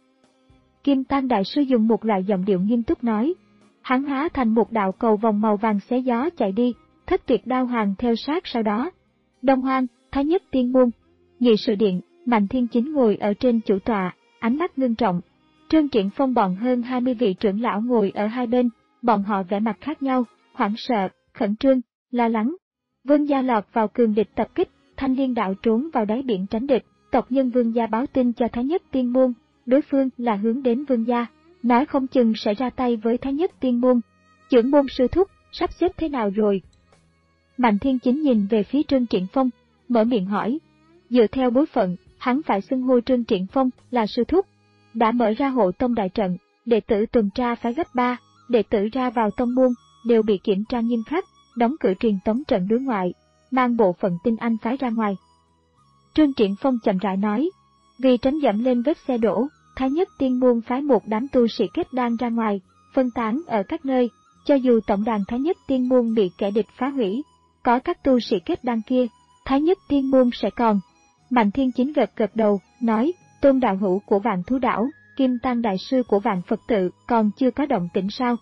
Kim Tăng Đại Sư dùng một loại giọng điệu nghiêm túc nói. Hắn hóa thành một đạo cầu vòng màu vàng xé gió chạy đi, Thất Tuyệt Đao Hoàng theo sát sau đó. Đông Hoang, Thái Nhất Tiên Môn, Nghị sự điện, Mạnh Thiên Chính ngồi ở trên chủ tọa, ánh mắt ngưng trọng. Trương Triển Phong bọn hơn hai mươi vị trưởng lão ngồi ở hai bên, bọn họ vẻ mặt khác nhau, hoảng sợ, khẩn trương, lo lắng. Vương gia lọt vào cường địch tập kích, Thanh Liên đạo trốn vào đáy biển tránh địch, tộc nhân Vương gia báo tin cho Thái Nhất Tiên Môn, đối phương là hướng đến Vương gia, nói không chừng sẽ ra tay với Thái Nhất Tiên Môn. Trưởng môn sư thúc, sắp xếp thế nào rồi? Mạnh Thiên Chính nhìn về phía Trương Triển Phong, mở miệng hỏi. Dựa theo bối phận, hắn phải xưng hô Trương Triển Phong là sư thúc. Đã mở ra hộ tông đại trận, đệ tử tuần tra phái gấp ba, đệ tử ra vào tông môn, đều bị kiểm tra nghiêm khắc, đóng cửa truyền tống trận đối ngoại, mang bộ phận tinh anh phái ra ngoài. Trương Triển Phong chậm rãi nói, vì tránh dẫm lên vết xe đổ, Thái Nhất Tiên Môn phái một đám tu sĩ kết đan ra ngoài, phân tán ở các nơi, cho dù tổng đàn Thái Nhất Tiên Môn bị kẻ địch phá hủy, có các tu sĩ kết đan kia, Thái Nhất Tiên Môn sẽ còn. Mạnh Thiên Chính gật gật đầu, nói, Tôn đạo hữu của Vạn Thú Đảo, Kim Tăng Đại Sư của Vạn Phật Tự còn chưa có động tĩnh sao?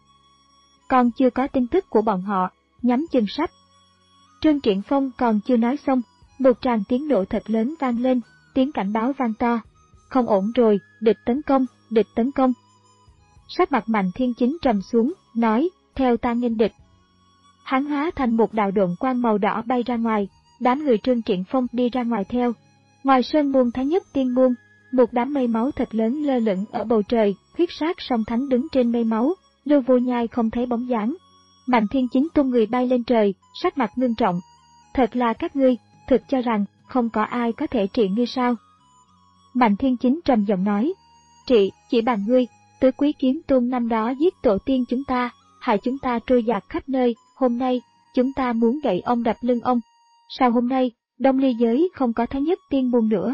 Còn chưa có tin tức của bọn họ, nhắm chân sắp. Trương Triển Phong còn chưa nói xong, một tràng tiếng nổ thật lớn vang lên, tiếng cảnh báo vang to. Không ổn rồi, địch tấn công, địch tấn công. Sắc mặt Mạnh Thiên Chính trầm xuống, nói, theo ta nghênh địch. Hắn hóa thành một đạo độn quang màu đỏ bay ra ngoài, đám người Trương Triển Phong đi ra ngoài theo. Ngoài sơn môn Thái Nhất Tiên Môn, một đám mây máu thật lớn lơ lửng ở bầu trời, huyết sát song thánh đứng trên mây máu, Lưu Vô Nhai không thấy bóng dáng. Mạnh Thiên Chính tung người bay lên trời, sắc mặt ngưng trọng. Thật là các ngươi, thực cho rằng không có ai có thể trị ngươi sao? Mạnh Thiên Chính trầm giọng nói, trị, chỉ bằng ngươi, Tứ Quý Kiếm Tôn năm đó giết tổ tiên chúng ta, hại chúng ta trôi dạt khắp nơi, hôm nay, chúng ta muốn gậy ông đập lưng ông. Sao hôm nay, Đông Ly giới không có Thái Nhất Tiên Môn nữa?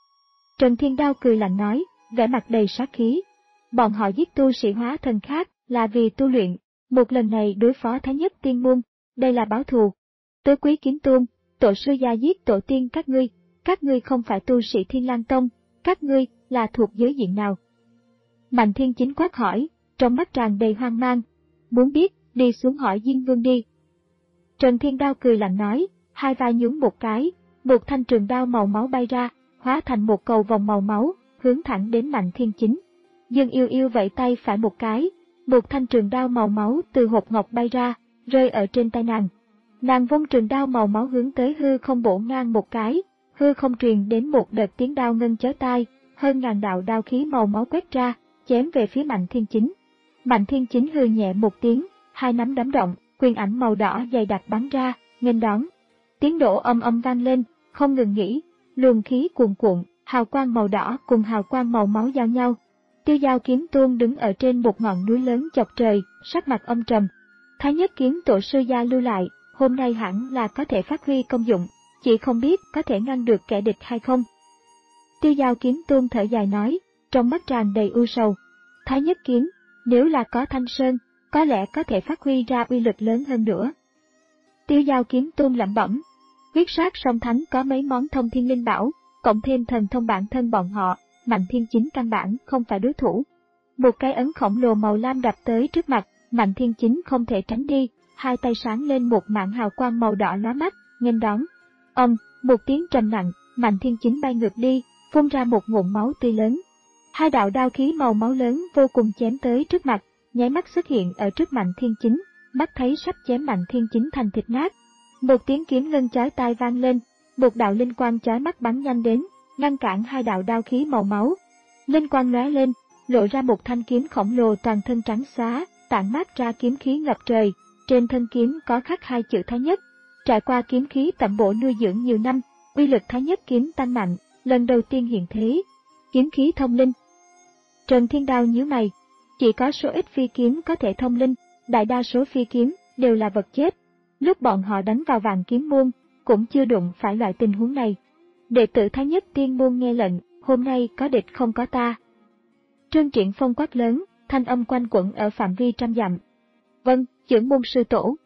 Trần Thiên Đao cười lạnh nói, vẻ mặt đầy sát khí. Bọn họ giết tu sĩ hóa thần khác là vì tu luyện, một lần này đối phó Thái Nhất Tiên Môn, đây là báo thù. Tứ Quý Kiếm Tôn, tổ sư gia giết tổ tiên các ngươi, các ngươi không phải tu sĩ Thiên Lang Tông, các ngươi là thuộc giới diện nào? Mạnh Thiên Chính quát hỏi, trong mắt tràn đầy hoang mang. Muốn biết, đi xuống hỏi Diên Vương đi. Trần Thiên Đao cười lạnh nói, hai vai nhún một cái, một thanh trường đao màu máu bay ra, hóa thành một cầu vòng màu máu, hướng thẳng đến Mạnh Thiên Chính. Dương Yêu Yêu vẫy tay phải một cái, một thanh trường đao màu máu từ hộp ngọc bay ra, rơi ở trên tay nàng. Nàng vung trường đao màu máu hướng tới hư không bổ ngang một cái, hư không truyền đến một đợt tiếng đao ngân chói tai, hơn ngàn đạo đao khí màu máu quét ra, chém về phía Mạnh Thiên Chính. Mạnh Thiên Chính hừ nhẹ một tiếng, hai nắm đấm động, quyền ảnh màu đỏ dày đặc bắn ra, nghênh đón. Tiếng nổ âm âm vang lên, không ngừng nghỉ, luồng khí cuồn cuộn, hào quang màu đỏ cùng hào quang màu máu giao nhau. Tiêu Giao Kiếm Tôn đứng ở trên một ngọn núi lớn chọc trời, sắc mặt âm trầm. Thái Nhất Kiếm tổ sư gia lưu lại, hôm nay hẳn là có thể phát huy công dụng, chỉ không biết có thể ngăn được kẻ địch hay không. Tiêu Giao Kiếm Tôn thở dài nói, trong mắt tràn đầy u sầu. Thái Nhất Kiếm, nếu là có Thanh Sơn, có lẽ có thể phát huy ra uy lực lớn hơn nữa. Tiêu Giao Kiếm Tôn lẩm bẩm, huyết sát song thánh có mấy món thông thiên linh bảo, cộng thêm thần thông bản thân bọn họ, Mạnh Thiên Chính căn bản không phải đối thủ. Một cái ấn khổng lồ màu lam đập tới trước mặt, Mạnh Thiên Chính không thể tránh đi, hai tay sáng lên một mảng hào quang màu đỏ lóa mắt, nghênh đón. Ầm, một tiếng trầm nặng, Mạnh Thiên Chính bay ngược đi, phun ra một ngụm máu tươi lớn. Hai đạo đao khí màu máu lớn vô cùng chém tới trước mặt, nháy mắt xuất hiện ở trước Mạnh Thiên Chính, mắt thấy sắp chém Mạnh Thiên Chính thành thịt nát. Một tiếng kiếm ngân chói tai vang lên, một đạo linh quang chói mắt bắn nhanh đến, ngăn cản hai đạo đao khí màu máu. Linh quang lóe lên, lộ ra một thanh kiếm khổng lồ toàn thân trắng xóa, tản mát ra kiếm khí ngập trời, trên thân kiếm có khắc hai chữ Thái Nhất. Trải qua kiếm khí tẩm bổ nuôi dưỡng nhiều năm, uy lực Thái Nhất kiếm tăng mạnh, lần đầu tiên hiện thế. Kiếm khí thông linh. Trần Thiên Đao nhíu mày, chỉ có số ít phi kiếm có thể thông linh, đại đa số phi kiếm đều là vật chết. Lúc bọn họ đánh vào Vạn Kiếm môn, cũng chưa đụng phải loại tình huống này. Đệ tử Thái Nhất Tiên môn nghe lệnh, hôm nay có địch không có ta. Trương Triển Phong quát lớn, thanh âm quanh quẩn ở phạm vi trăm dặm. Vâng, trưởng môn sư tổ.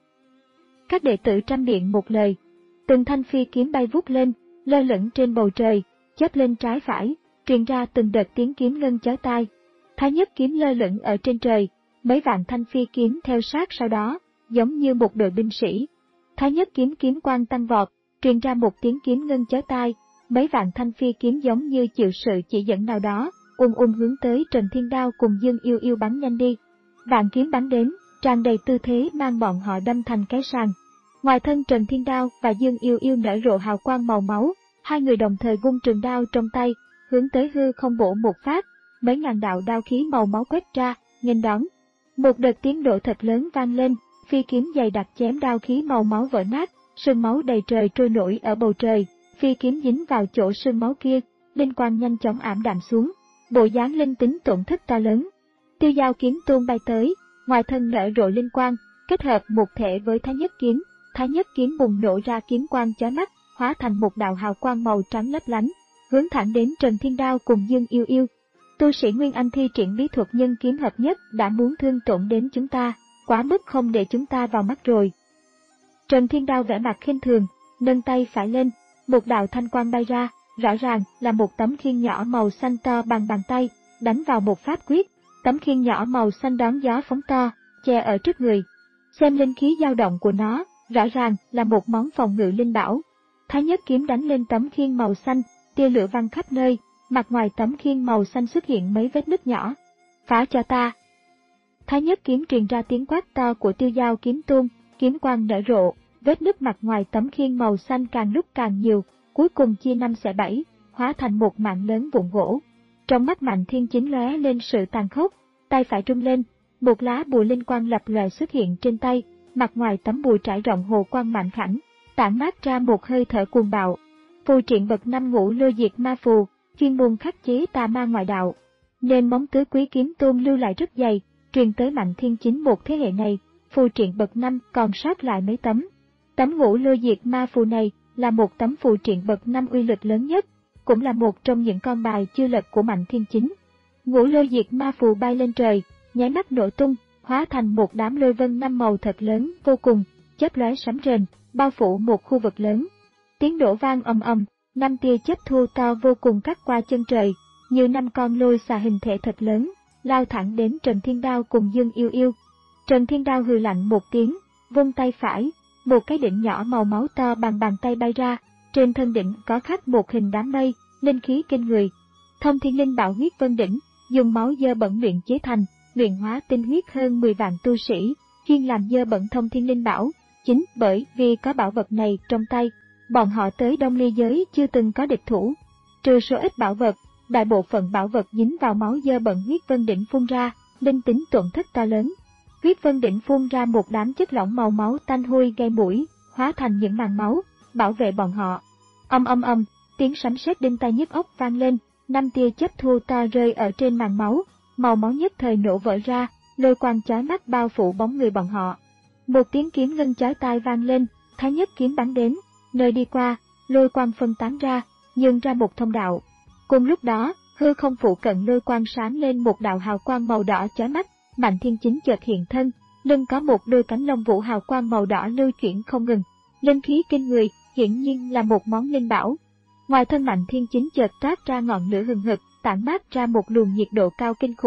Các đệ tử trăm miệng một lời. Từng thanh phi kiếm bay vút lên, lơ lửng trên bầu trời, chớp lên trái phải, truyền ra từng đợt tiếng kiếm ngân chói tai. Thái Nhất kiếm lơ lửng ở trên trời, mấy vạn thanh phi kiếm theo sát sau đó, giống như một đội binh sĩ. Thái Nhất kiếm kiếm quang tăng vọt, truyền ra một tiếng kiếm ngân chói tai, mấy vạn thanh phi kiếm giống như chịu sự chỉ dẫn nào đó, ùn ùn hướng tới Trần Thiên Đao cùng Dương Yêu Yêu bắn nhanh đi. Vạn kiếm bắn đến, tràn đầy tư thế mang bọn họ đâm thành cái sàng. Ngoài thân Trần Thiên Đao và Dương Yêu Yêu nở rộ hào quang màu máu, hai người đồng thời vung trường đao trong tay, hướng tới hư không bổ một phát, mấy ngàn đạo đao khí màu máu quét ra, nghênh đón. Một đợt tiếng nổ thật lớn vang lên, phi kiếm dày đặc chém đao khí màu máu vỡ nát, sương máu đầy trời trôi nổi ở bầu trời, phi kiếm dính vào chỗ sương máu kia, linh quang nhanh chóng ảm đạm xuống, bộ dáng linh tính tổn thất to lớn. Tiêu Dao kiếm tôn bay tới, ngoài thân nở rộ linh quang, kết hợp một thể với Thái Nhất kiếm, Thái Nhất kiếm bùng nổ ra kiếm quang chói mắt, hóa thành một đạo hào quang màu trắng lấp lánh, hướng thẳng đến Trần Thiên Đao cùng Dương Yêu Yêu. Tu sĩ Nguyên Anh thi triển bí thuật nhân kiếm hợp nhất đã muốn thương tổn đến chúng ta, quá mức không để chúng ta vào mắt rồi. Trần Thiên Đao vẻ mặt khinh thường, nâng tay phải lên, một đạo thanh quang bay ra, rõ ràng là một tấm khiên nhỏ màu xanh to bằng bàn tay, đánh vào một pháp quyết. Tấm khiên nhỏ màu xanh đón gió phóng to, che ở trước người. Xem linh khí dao động của nó, rõ ràng là một món phòng ngự linh bảo. Thái Nhất kiếm đánh lên tấm khiên màu xanh, tia lửa văng khắp nơi, mặt ngoài tấm khiên màu xanh xuất hiện mấy vết nứt nhỏ. Phá cho ta! Thái Nhất kiếm truyền ra tiếng quát to của Tiêu Dao kiếm tôn, kiếm quang nở rộ, vết nứt mặt ngoài tấm khiên màu xanh càng lúc càng nhiều, cuối cùng chia năm xẻ bảy, hóa thành một mảng lớn vụn gỗ. Trong mắt Mạnh Thiên Chính lóe lên sự tàn khốc, tay phải rung lên, một lá bùa linh quang lập lòe xuất hiện trên tay, mặt ngoài tấm bùa trải rộng hồ quang mạnh khảnh, tản mát ra một hơi thở cuồng bạo. Phù triện bậc năm ngũ lôi diệt ma phù, chuyên môn khắc chế tà ma ngoại đạo, nên móng tứ quý kiếm tôn lưu lại rất dày, truyền tới Mạnh Thiên Chính một thế hệ này. Phù triện bậc năm còn sót lại mấy tấm. Tấm ngũ lôi diệt ma phù này là một tấm phù triện bậc năm uy lực lớn nhất, cũng là một trong những con bài chưa lật của Mạnh Thiên Chính. Ngũ lôi diệt ma phù bay lên trời, nháy mắt nổ tung, hóa thành một đám lôi vân năm màu thật lớn vô cùng, chớp lóe sấm rền, bao phủ một khu vực lớn. Tiếng nổ vang ầm ầm, năm tia chớp thu to vô cùng cắt qua chân trời, như năm con lôi xà hình thể thật lớn, lao thẳng đến Trần Thiên Đao cùng Dương Yêu Yêu. Trần Thiên Đao hừ lạnh một tiếng, vung tay phải, một cái đỉnh nhỏ màu máu to bằng bàn tay bay ra, trên thân đỉnh có khắc một hình đám mây, linh khí kinh người. Thông Thiên Linh Bảo Huyết Vân Đỉnh, dùng máu dơ bẩn luyện chế thành, luyện hóa tinh huyết hơn mười vạn tu sĩ, chuyên làm dơ bẩn Thông Thiên Linh Bảo. Chính bởi vì có bảo vật này trong tay, bọn họ tới Đông Ly giới chưa từng có địch thủ. Trừ số ít bảo vật, đại bộ phận bảo vật dính vào máu dơ bẩn Huyết Vân Đỉnh phun ra, linh tính tổn thất to lớn. Huyết Vân Đỉnh phun ra một đám chất lỏng màu máu tanh hôi gây mũi, hóa thành những màn máu, bảo vệ bọn họ. Âm âm âm, tiếng sấm sét đinh tai nhức óc vang lên, năm tia chớp thu to rơi ở trên màn máu, màu máu nhất thời nổ vỡ ra, lôi quang chói mắt bao phủ bóng người bọn họ. Một tiếng kiếm ngân chói tai vang lên, Thái Nhất kiếm bắn đến, nơi đi qua, lôi quang phân tán ra, nhường ra một thông đạo. Cùng lúc đó, hư không phụ cận lôi quang sáng lên một đạo hào quang màu đỏ chói mắt. Mạnh Thiên Chính chợt hiện thân, lưng có một đôi cánh lông vũ hào quang màu đỏ lưu chuyển không ngừng, linh khí kinh người, hiển nhiên là một món linh bảo. Ngoài thân Mạnh Thiên Chính chợt toát ra ngọn lửa hừng hực, tản mát ra một luồng nhiệt độ cao kinh khủng,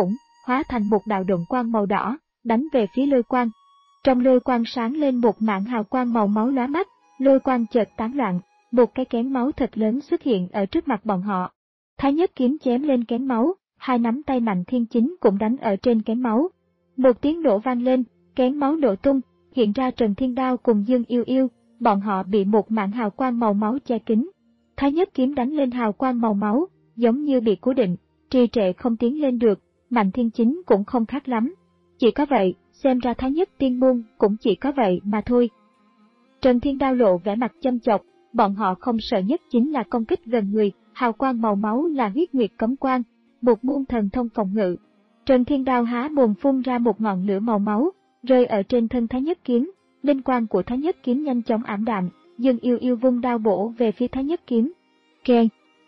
hóa thành một đạo độn quang màu đỏ, đánh về phía lôi quang. Trong lôi quang sáng lên một mảng hào quang màu máu lóa mắt, lôi quang chợt tán loạn, một cái kén máu thật lớn xuất hiện ở trước mặt bọn họ. Thái Nhất kiếm chém lên kén máu, hai nắm tay Mạnh Thiên Chính cũng đánh ở trên kén máu. Một tiếng nổ vang lên, kén máu nổ tung, hiện ra Trần Thiên Đao cùng Dương Yêu Yêu, bọn họ bị một mảng hào quang màu máu che kín. Thái Nhất kiếm đánh lên hào quang màu máu, giống như bị cố định, trì trệ không tiến lên được, Mạnh Thiên Chính cũng không khác lắm. Chỉ có vậy, xem ra Thái Nhất tiên môn cũng chỉ có vậy mà thôi. Trần Thiên Đao lộ vẻ mặt châm chọc, bọn họ không sợ nhất chính là công kích gần người, hào quang màu máu là huyết nguyệt cấm quang, một môn thần thông phòng ngự. Trần Thiên Đao há mồm phun ra một ngọn lửa màu máu, rơi ở trên thân Thái Nhất kiếm, linh quang của Thái Nhất kiếm nhanh chóng ảm đạm, Dương Yêu Yêu vung đao bổ về phía Thái Nhất kiếm. Keng!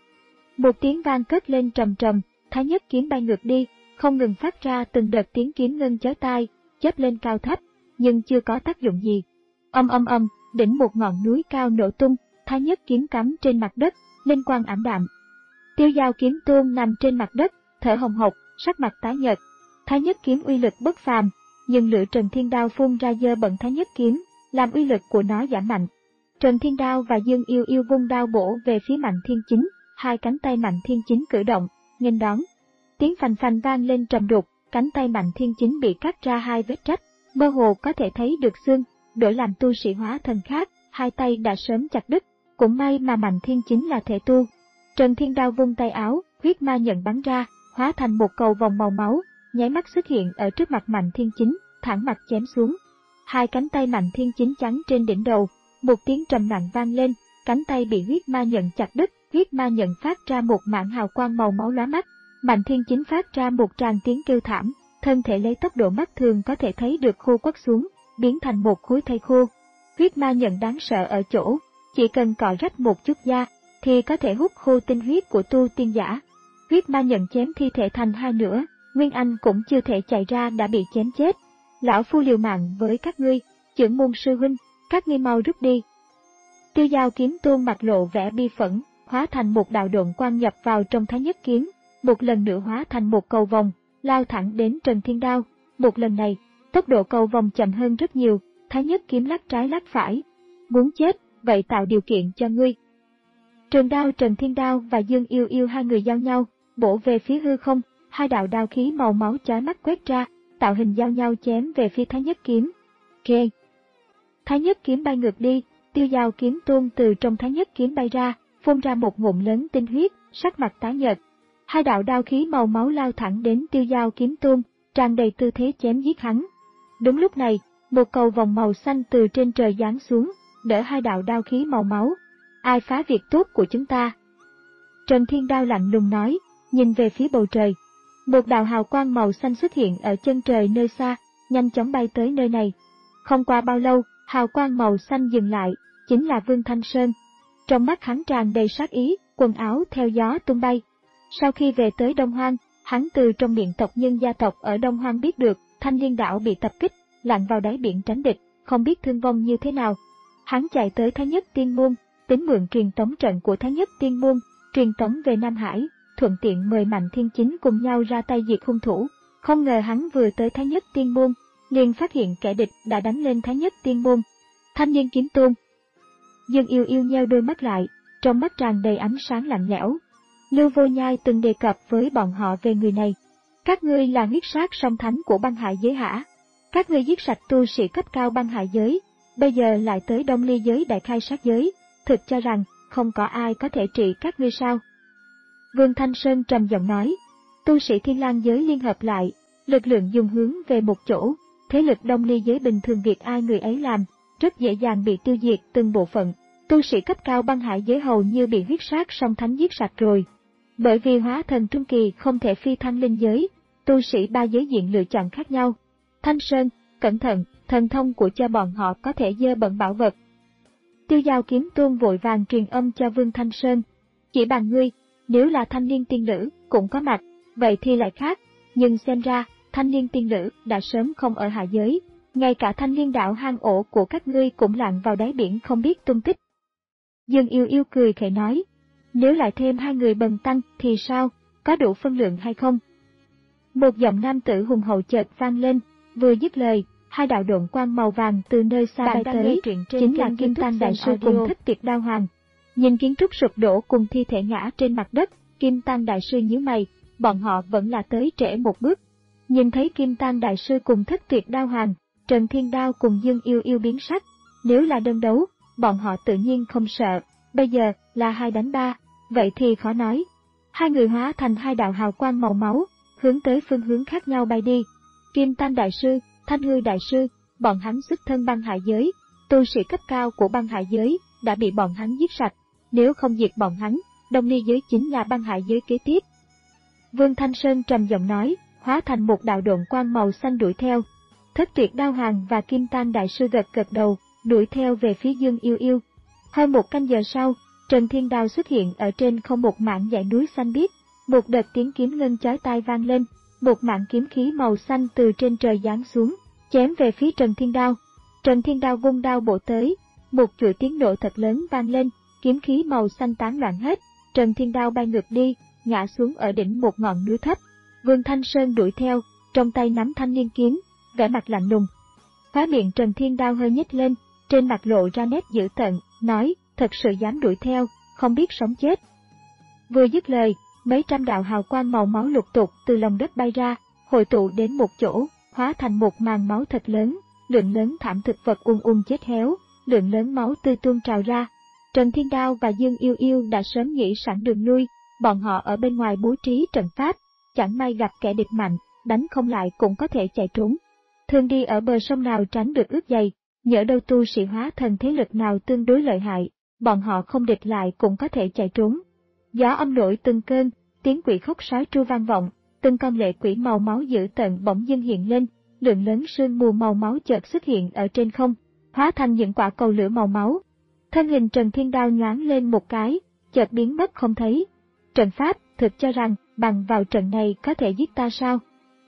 Một tiếng vang cất lên trầm trầm, Thái Nhất kiếm bay ngược đi, không ngừng phát ra từng đợt tiếng kiếm ngân chói tai, chớp lên cao thấp, nhưng chưa có tác dụng gì. Âm âm âm, đỉnh một ngọn núi cao nổ tung, Thái Nhất kiếm cắm trên mặt đất, linh quang ảm đạm. Tiêu Dao kiếm tôn nằm trên mặt đất, thở hồng hộc, sắc mặt tái nhợt. Thái Nhất kiếm uy lực bất phàm, nhưng lửa Trần Thiên Đao phun ra dơ bẩn Thái Nhất kiếm, làm uy lực của nó giảm mạnh. Trần Thiên Đao và Dương Yêu Yêu vung đao bổ về phía Mạnh Thiên Chính, hai cánh tay Mạnh Thiên Chính cử động, nghênh đón. Tiếng phành phành vang lên trầm đục, cánh tay Mạnh Thiên Chính bị cắt ra hai vết rách, mơ hồ có thể thấy được xương, đổi làm tu sĩ hóa thần khác, hai tay đã sớm chặt đứt, cũng may mà Mạnh Thiên Chính là thể tu. Trần Thiên Đao vung tay áo, huyết ma nhận bắn ra, hóa thành một cầu vòng màu máu, nháy mắt xuất hiện ở trước mặt Mạnh Thiên Chính, thẳng mặt chém xuống. Hai cánh tay Mạnh Thiên Chính chắn trên đỉnh đầu, một tiếng trầm nặng vang lên, cánh tay bị huyết ma nhận chặt đứt, huyết ma nhận phát ra một mảng hào quang màu máu lóa mắt. Mạnh Thiên Chính phát ra một tràng tiếng kêu thảm, thân thể lấy tốc độ mắt thường có thể thấy được khô quắt xuống, biến thành một khối thây khô. Huyết ma nhận đáng sợ ở chỗ, chỉ cần cọ rách một chút da, thì có thể hút khô tinh huyết của tu tiên giả. Huyết ma nhận chém thi thể thành hai nửa, Nguyên Anh cũng chưa thể chạy ra đã bị chém chết. Lão phu liều mạng với các ngươi, Chưởng môn sư huynh, các ngươi mau rút đi. Tiêu Dao kiếm tôn mặt lộ vẻ bi phẫn, hóa thành một đạo độn quang nhập vào trong Thái Nhất kiếm, một lần nữa hóa thành một cầu vòng, lao thẳng đến Trần Thiên Đao. Một lần này, tốc độ cầu vòng chậm hơn rất nhiều, Thái Nhất kiếm lắc trái lắc phải. Muốn chết, vậy tạo điều kiện cho ngươi. Trường đao Trần Thiên Đao và Dương Yêu Yêu hai người giao nhau, bổ về phía hư không, hai đạo đao khí màu máu chói mắt quét ra, tạo hình giao nhau chém về phía Thái Nhất kiếm. Keng! Thái Nhất kiếm bay ngược đi, Tiêu Dao kiếm tôn từ trong Thái Nhất kiếm bay ra, phun ra một ngụm lớn tinh huyết, sắc mặt tái nhợt. Hai đạo đao khí màu máu lao thẳng đến Tiêu Dao kiếm tôn, tràn đầy tư thế chém giết hắn. Đúng lúc này, một cầu vòng màu xanh từ trên trời giáng xuống, đỡ hai đạo đao khí màu máu. Ai phá việc tốt của chúng ta? Trần Thiên Đao lạnh lùng nói, nhìn về phía bầu trời. Một đạo hào quang màu xanh xuất hiện ở chân trời nơi xa, nhanh chóng bay tới nơi này. Không qua bao lâu, hào quang màu xanh dừng lại, chính là Vương Thanh Sơn. Trong mắt hắn tràn đầy sát ý, quần áo theo gió tung bay. Sau khi về tới Đông Hoang, hắn từ trong miệng tộc nhân gia tộc ở Đông Hoang biết được Thanh Liên đảo bị tập kích, lặn vào đáy biển tránh địch, không biết thương vong như thế nào. Hắn chạy tới Thái Nhất Tiên môn, tính mượn truyền tống trận của Thái Nhất Tiên môn, truyền tống về Nam Hải, thuận tiện mời Mạnh Thiên Chính cùng nhau ra tay diệt hung thủ. Không ngờ hắn vừa tới Thái Nhất Tiên môn, liền phát hiện kẻ địch đã đánh lên Thái Nhất Tiên môn. Thanh Niên kiếm tôn. Dương Yêu Yêu nheo đôi mắt lại, trong mắt tràn đầy ánh sáng lạnh lẽo. Lưu Vô Nhai từng đề cập với bọn họ về người này. Các ngươi là huyết sát song thánh của băng hải giới hả? Các ngươi giết sạch tu sĩ cấp cao băng hải giới, bây giờ lại tới Đông Ly giới đại khai sát giới, thực cho rằng không có ai có thể trị các ngươi sao? Vương Thanh Sơn trầm giọng nói, tu sĩ Thiên Lang giới liên hợp lại, lực lượng dùng hướng về một chỗ, thế lực Đông Ly giới bình thường việc ai người ấy làm, rất dễ dàng bị tiêu diệt từng bộ phận. Tu sĩ cấp cao băng hải giới hầu như bị huyết sát song thánh giết sạch rồi. Bởi vì hóa thần trung kỳ không thể phi thăng linh giới, tu sĩ ba giới diện lựa chọn khác nhau. Thanh Sơn, cẩn thận, thần thông của cho bọn họ có thể dơ bẩn bảo vật. Tiêu Dao kiếm tôn vội vàng truyền âm cho Vương Thanh Sơn. Chỉ bằng ngươi, nếu là thanh niên tiên nữ cũng có mặt, vậy thì lại khác. Nhưng xem ra, thanh niên tiên nữ đã sớm không ở hạ giới. Ngay cả Thanh Liên đảo hang ổ của các ngươi cũng lặn vào đáy biển không biết tung tích. Dương Yêu Yêu cười khẩy nói, nếu lại thêm hai người bần tăng thì sao, có đủ phân lượng hay không? Một giọng nam tử hùng hậu chợt vang lên, vừa dứt lời, hai đạo độn quang màu vàng từ nơi xa bay tới, chính là Kim Tăng Đại Sư cùng Thất Tuyệt Đao Hoàng. Nhìn kiến trúc sụp đổ cùng thi thể ngã trên mặt đất, Kim Tăng Đại Sư nhíu mày, bọn họ vẫn là tới trễ một bước. Nhìn thấy Kim Tăng Đại Sư cùng Thất Tuyệt Đao Hoàng, Trần Thiên Đao cùng Dương Yêu Yêu biến sắc. Nếu là đơn đấu, bọn họ tự nhiên không sợ, bây giờ là hai đánh ba, vậy thì khó nói. Hai người hóa thành hai đạo hào quang màu máu, hướng tới phương hướng khác nhau bay đi. Kim Tăng Đại Sư, Thanh Hư Đại Sư, bọn hắn xuất thân băng hải giới, tu sĩ cấp cao của băng hải giới đã bị bọn hắn giết sạch, nếu không diệt bọn hắn, Đông Ly giới chính là băng hải giới kế tiếp. Vương Thanh Sơn trầm giọng nói, hóa thành một đạo độn quang màu xanh đuổi theo. Thất Tuyệt Đao Hoàng và Kim Tăng Đại Sư gật gật đầu, đuổi theo về phía Dương Yêu Yêu. Hơn một canh giờ sau, Trần Thiên Đao xuất hiện ở trên không một mảng dãy núi xanh biếc, một đợt tiếng kiếm ngân chói tai vang lên, một mảng kiếm khí màu xanh từ trên trời giáng xuống, chém về phía Trần Thiên Đao. Trần Thiên Đao vung đao bổ tới, một chuỗi tiếng nổ thật lớn vang lên, kiếm khí màu xanh tán loạn hết, Trần Thiên Đao bay ngược đi, ngã xuống ở đỉnh một ngọn núi thấp. Vương Thanh Sơn đuổi theo, trong tay nắm thanh liên kiếm, vẻ mặt lạnh lùng. Khóe miệng Trần Thiên Đao hơi nhếch lên, trên mặt lộ ra nét dữ tợn, nói, thật sự dám đuổi theo, không biết sống chết. Vừa dứt lời, mấy trăm đạo hào quang màu máu lục tục từ lòng đất bay ra, hội tụ đến một chỗ, hóa thành một màn máu thật lớn, lượng lớn thảm thực vật ung ung chết héo, lượng lớn máu tươi tuôn trào ra. Trần Thiên Đao và Dương Yêu Yêu đã sớm nghĩ sẵn đường lui, bọn họ ở bên ngoài bố trí trận pháp, chẳng may gặp kẻ địch mạnh, đánh không lại cũng có thể chạy trốn. Thường đi ở bờ sông nào tránh được ướt dày, nhỡ đâu tu sĩ hóa thần thế lực nào tương đối lợi hại, bọn họ không địch lại cũng có thể chạy trốn. Gió âm nổi từng cơn, tiếng quỷ khóc sói tru vang vọng, từng con lệ quỷ màu máu dữ tợn bỗng dưng hiện lên, lượng lớn sương mù màu máu chợt xuất hiện ở trên không, hóa thành những quả cầu lửa màu máu. Thân hình Trần Thiên Đao nhoáng lên một cái, chợt biến mất không thấy. Trận pháp, thực cho rằng, bằng vào trận này có thể giết ta sao?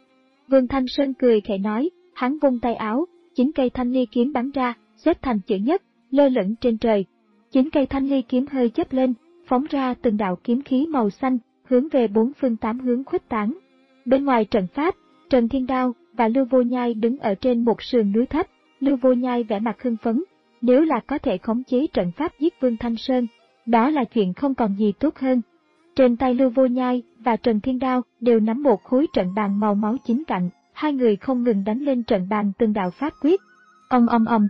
Vương Thanh Sơn cười khẽ nói, hắn vung tay áo, chín cây thanh ly kiếm bắn ra, xếp thành chữ nhất, lơ lửng trên trời. Chín cây thanh ly kiếm hơi chớp lên, phóng ra từng đạo kiếm khí màu xanh, hướng về bốn phương tám hướng khuếch tán. Bên ngoài trận pháp, Trần Thiên Đao và Lưu Vô Nhai đứng ở trên một sườn núi thấp, Lưu Vô Nhai vẻ mặt hưng phấn, nếu là có thể khống chế trận pháp giết Vương Thanh Sơn, đó là chuyện không còn gì tốt hơn. Trên tay Lưu Vô Nhai và Trần Thiên Đao đều nắm một khối trận bàn màu máu chín cạnh, hai người không ngừng đánh lên trận bàn từng đạo pháp quyết. Ầm ầm ầm.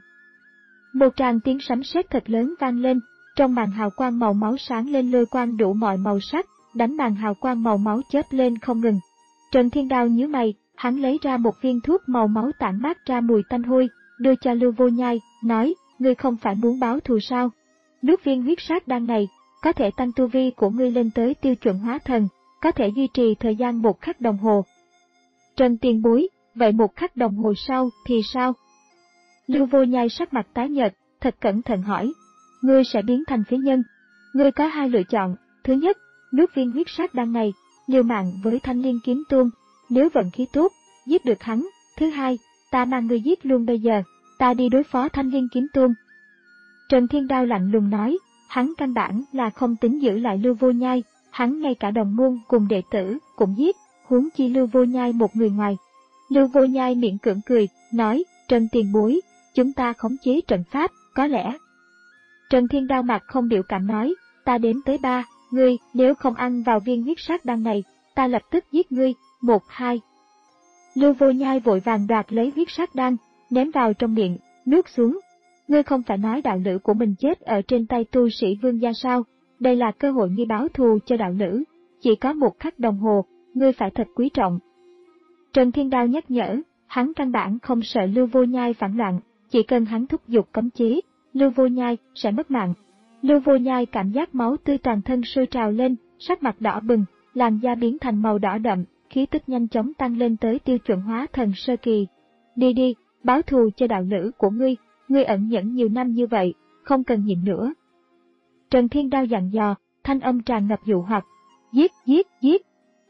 Một tràng tiếng sấm sét thật lớn vang lên, trong màn hào quang màu máu sáng lên lôi quang đủ mọi màu sắc, đánh màn hào quang màu máu chớp lên không ngừng. Trần Thiên Đao nhíu mày, hắn lấy ra một viên thuốc màu máu tản mát ra mùi tanh hôi, đưa cho Lưu Vô Nhai, nói, ngươi không phải muốn báo thù sao? Nước viên huyết sát đan này, có thể tăng tu vi của ngươi lên tới tiêu chuẩn hóa thần, có thể duy trì thời gian một khắc đồng hồ. Trần tiền bối, vậy một khắc đồng hồ sau thì sao? Lưu Vô Nhai sắc mặt tái nhợt, thật cẩn thận hỏi, ngươi sẽ biến thành phế nhân. Ngươi có hai lựa chọn, thứ nhất, nước viên huyết sát đan này, liều mạng với Thanh Liên Kiếm Tôn, nếu vận khí tốt, giết được hắn. Thứ hai, ta mang ngươi giết luôn bây giờ, ta đi đối phó Thanh Liên Kiếm Tôn. Trần Thiên Đao lạnh lùng nói, hắn căn bản là không tính giữ lại Lưu Vô Nhai, hắn ngay cả đồng môn cùng đệ tử cũng giết, huống chi Lưu Vô Nhai một người ngoài. Lưu Vô Nhai miễn cưỡng cười, nói, Trần tiền bối, chúng ta khống chế trận pháp, có lẽ. Trần Thiên Đao mặt không biểu cảm nói, ta đếm tới ba, ngươi nếu không ăn vào viên huyết sát đan này, ta lập tức giết ngươi, một hai. Lưu Vô Nhai vội vàng đoạt lấy huyết sát đan, ném vào trong miệng, nuốt xuống. Ngươi không phải nói đạo lữ của mình chết ở trên tay tu sĩ vương gia sao, đây là cơ hội ngươi báo thù cho đạo lữ, chỉ có một khắc đồng hồ, ngươi phải thật quý trọng. Trần Thiên Đao nhắc nhở, hắn căn bản không sợ Lưu Vô Nhai phản loạn, chỉ cần hắn thúc giục cấm chế, Lưu Vô Nhai sẽ mất mạng. Lưu Vô Nhai cảm giác máu tươi toàn thân sôi trào lên, sắc mặt đỏ bừng, làn da biến thành màu đỏ đậm, khí tức nhanh chóng tăng lên tới tiêu chuẩn hóa thần sơ kỳ. Đi đi, báo thù cho đạo lữ của ngươi, ngươi ẩn nhẫn nhiều năm như vậy, không cần nhịn nữa. Trần Thiên Đao dặn dò, thanh âm tràn ngập dụ hoặc, giết, giết, giết.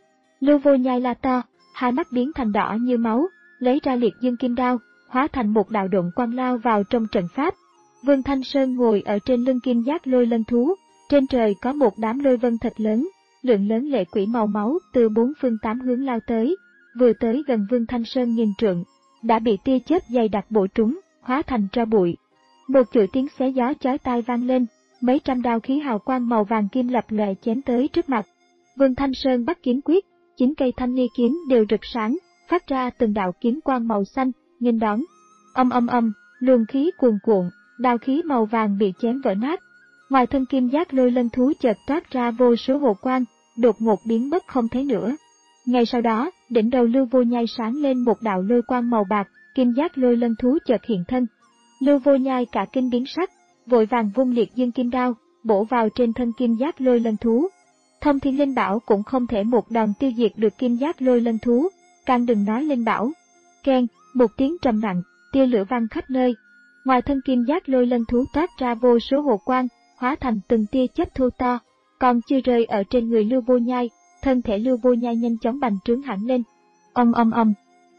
Lưu Vô Nhai la to, hai mắt biến thành đỏ như máu, lấy ra liệt dương kim đao, hóa thành một đạo độn quang lao vào trong trận pháp. Vương Thanh Sơn ngồi ở trên lưng kim giác lôi lân thú, trên trời có một đám lôi vân thật lớn, lượng lớn lệ quỷ màu máu từ bốn phương tám hướng lao tới. vừa tới gần Vương Thanh Sơn nghìn trượng, đã bị tia chớp dày đặc bổ trúng, hóa thành tro bụi. Một chuỗi tiếng xé gió chói tai vang lên, mấy trăm đao khí hào quang màu vàng kim lập lòe chém tới trước mặt. Vương Thanh Sơn bắt kiếm quyết, chín cây thanh ly kiếm đều rực sáng, phát ra từng đạo kiếm quang màu xanh, nghênh đón. Âm âm âm, luồng khí cuồn cuộn, đao khí màu vàng bị chém vỡ nát. Ngoài thân kim giác lôi lân thú chợt toát ra vô số hồ quang, đột ngột biến mất không thấy nữa. Ngay sau đó, đỉnh đầu Lưu Vô Nhai sáng lên một đạo lôi quang màu bạc, kim giác lôi lân thú chợt hiện thân. Lưu Vô Nhai cả kinh biến sắc, vội vàng vung liệt dương kim đao, bổ vào trên thân kim giác lôi lân thú. Thông Thiên Linh Bảo cũng không thể một đòn tiêu diệt được kim giác lôi lân thú, càng đừng nói Linh Bảo. Keng, một tiếng trầm nặng, tia lửa vang khắp nơi. Ngoài thân kim giác lôi lân thú toát ra vô số hồ quang, hóa thành từng tia chớp thô to, còn chưa rơi ở trên người Lưu Vô Nhai, thân thể Lưu Vô Nhai nhanh chóng bành trướng hẳn lên. Ong ong ong.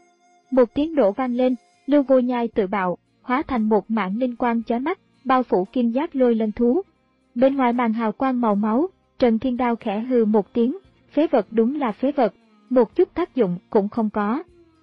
Một tiếng nổ vang lên, Lưu Vô Nhai tự bạo, hóa thành một mảng linh quang chói mắt, bao phủ kim giác lôi lân thú. Bên ngoài màn hào quang màu máu, Trần Thiên Đao khẽ hừ một tiếng, phế vật đúng là phế vật, một chút tác dụng cũng không có.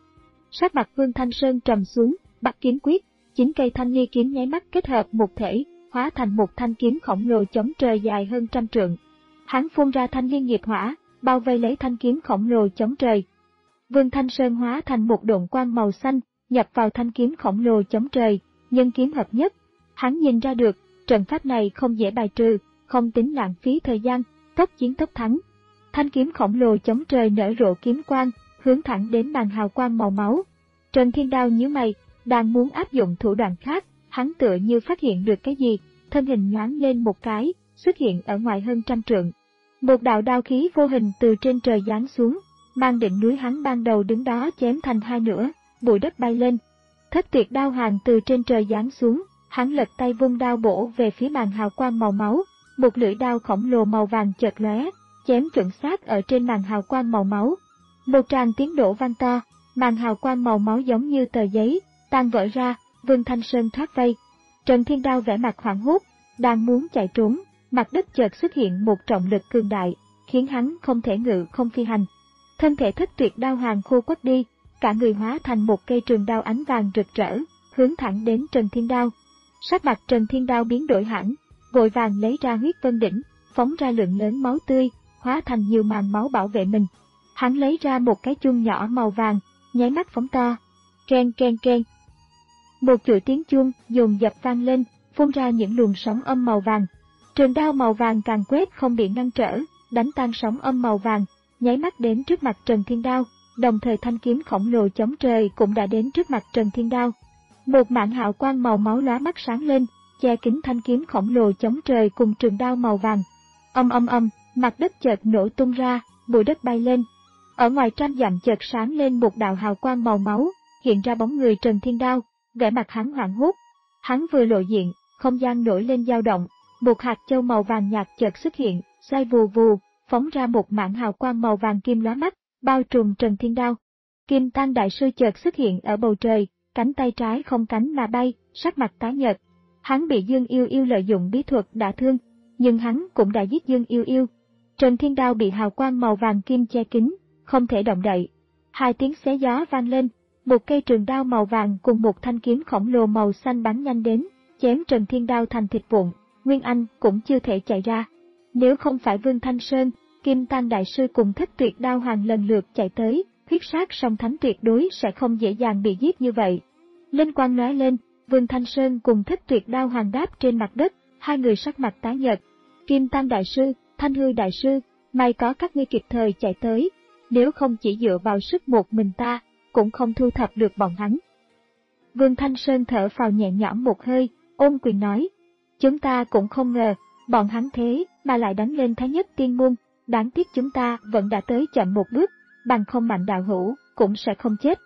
Sắc mặt Vương Thanh Sơn trầm xuống, bắt kiếm quyết, chín cây thanh ly kiếm nháy mắt kết hợp một thể, hóa thành một thanh kiếm khổng lồ chống trời dài hơn trăm trượng. Hắn phun ra thanh liên nghiệp hỏa, bao vây lấy thanh kiếm khổng lồ chống trời. Vương Thanh Sơn hóa thành một độn quang màu xanh, nhập vào thanh kiếm khổng lồ chống trời, nhân kiếm hợp nhất. Hắn nhìn ra được, trận pháp này không dễ bài trừ, không tính lãng phí thời gian, tốc chiến tốc thắng. Thanh kiếm khổng lồ chống trời nở rộ kiếm quang, hướng thẳng đến màn hào quang màu máu. Trần Thiên Đao nhíu mày, đang muốn áp dụng thủ đoạn khác, hắn tựa như phát hiện được cái gì, thân hình nhoáng lên một cái, xuất hiện ở ngoài hơn trăm trượng. Một đạo đao khí vô hình từ trên trời giáng xuống, mang đỉnh núi hắn ban đầu đứng đó chém thành hai nửa, bụi đất bay lên. Thất tuyệt đao hàng từ trên trời giáng xuống, hắn lật tay vung đao bổ về phía màn hào quang màu máu, một lưỡi đao khổng lồ màu vàng chợt lóe, chém chuẩn xác ở trên màn hào quang màu máu. Một tràng tiếng nổ vang to, màn hào quang màu máu giống như tờ giấy, tan vỡ ra, Vương Thanh Sơn thoát vây. Trần Thiên Đao vẻ mặt hoảng hốt, đang muốn chạy trốn, mặt đất chợt xuất hiện một trọng lực cường đại, khiến hắn không thể ngự không phi hành. Thân thể thất tuyệt đao hàng khô quắt đi, cả người hóa thành một cây trường đao ánh vàng rực rỡ, hướng thẳng đến Trần Thiên Đao. Sắc mặt Trần Thiên Đao biến đổi hẳn, vội vàng lấy ra huyết vân đỉnh, phóng ra lượng lớn máu tươi, hóa thành nhiều màn máu bảo vệ mình. Hắn lấy ra một cái chuông nhỏ màu vàng, nháy mắt phóng to. Keng keng keng. Một chuỗi tiếng chuông dồn dập vang lên, phun ra những luồng sóng âm màu vàng. Trường đao màu vàng càng quét không bị ngăn trở, đánh tan sóng âm màu vàng, nháy mắt đến trước mặt Trần Thiên Đao, đồng thời thanh kiếm khổng lồ chống trời cũng đã đến trước mặt Trần Thiên Đao. Một mảng hào quang màu máu lóa mắt sáng lên, che kín thanh kiếm khổng lồ chống trời cùng trường đao màu vàng. Âm âm âm, mặt đất chợt nổ tung ra, bụi đất bay lên. Ở ngoài trăm dặm chợt sáng lên một đạo hào quang màu máu, hiện ra bóng người Trần Thiên Đao, vẻ mặt hắn hoảng hốt. Hắn vừa lộ diện, không gian nổi lên dao động, một hạt châu màu vàng nhạt chợt xuất hiện, xoay vù vù, phóng ra một mảng hào quang màu vàng kim lóa mắt, bao trùm Trần Thiên Đao. Kim Tăng Đại Sư chợt xuất hiện ở bầu trời, cánh tay trái không cánh mà bay, sắc mặt tái nhợt. Hắn bị Dương Yêu Yêu lợi dụng bí thuật đả thương, nhưng hắn cũng đã giết Dương Yêu Yêu. Trần Thiên Đao bị hào quang màu vàng kim che kín, không thể động đậy. Hai tiếng xé gió vang lên, một cây trường đao màu vàng cùng một thanh kiếm khổng lồ màu xanh bắn nhanh đến, chém Trần Thiên Đao thành thịt vụn, Nguyên Anh cũng chưa thể chạy ra. Nếu không phải Vương Thanh Sơn, Kim Tăng Đại Sư cùng thất tuyệt đao hoàng lần lượt chạy tới, huyết sát song thánh tuyệt đối sẽ không dễ dàng bị giết như vậy. Linh quang lóe lên, Vương Thanh Sơn cùng thất tuyệt đao hoàng đáp trên mặt đất, hai người sắc mặt tái nhợt. Kim Tăng Đại Sư, Thanh Hư Đại Sư, may có các ngươi kịp thời chạy tới, nếu không chỉ dựa vào sức một mình ta, cũng không thu thập được bọn hắn. Vương Thanh Sơn thở phào nhẹ nhõm một hơi, ôm quyền nói, chúng ta cũng không ngờ, bọn hắn thế mà lại đánh lên Thái Nhất Tiên Môn, đáng tiếc chúng ta vẫn đã tới chậm một bước, bằng không Mạnh đạo hữu cũng sẽ không chết.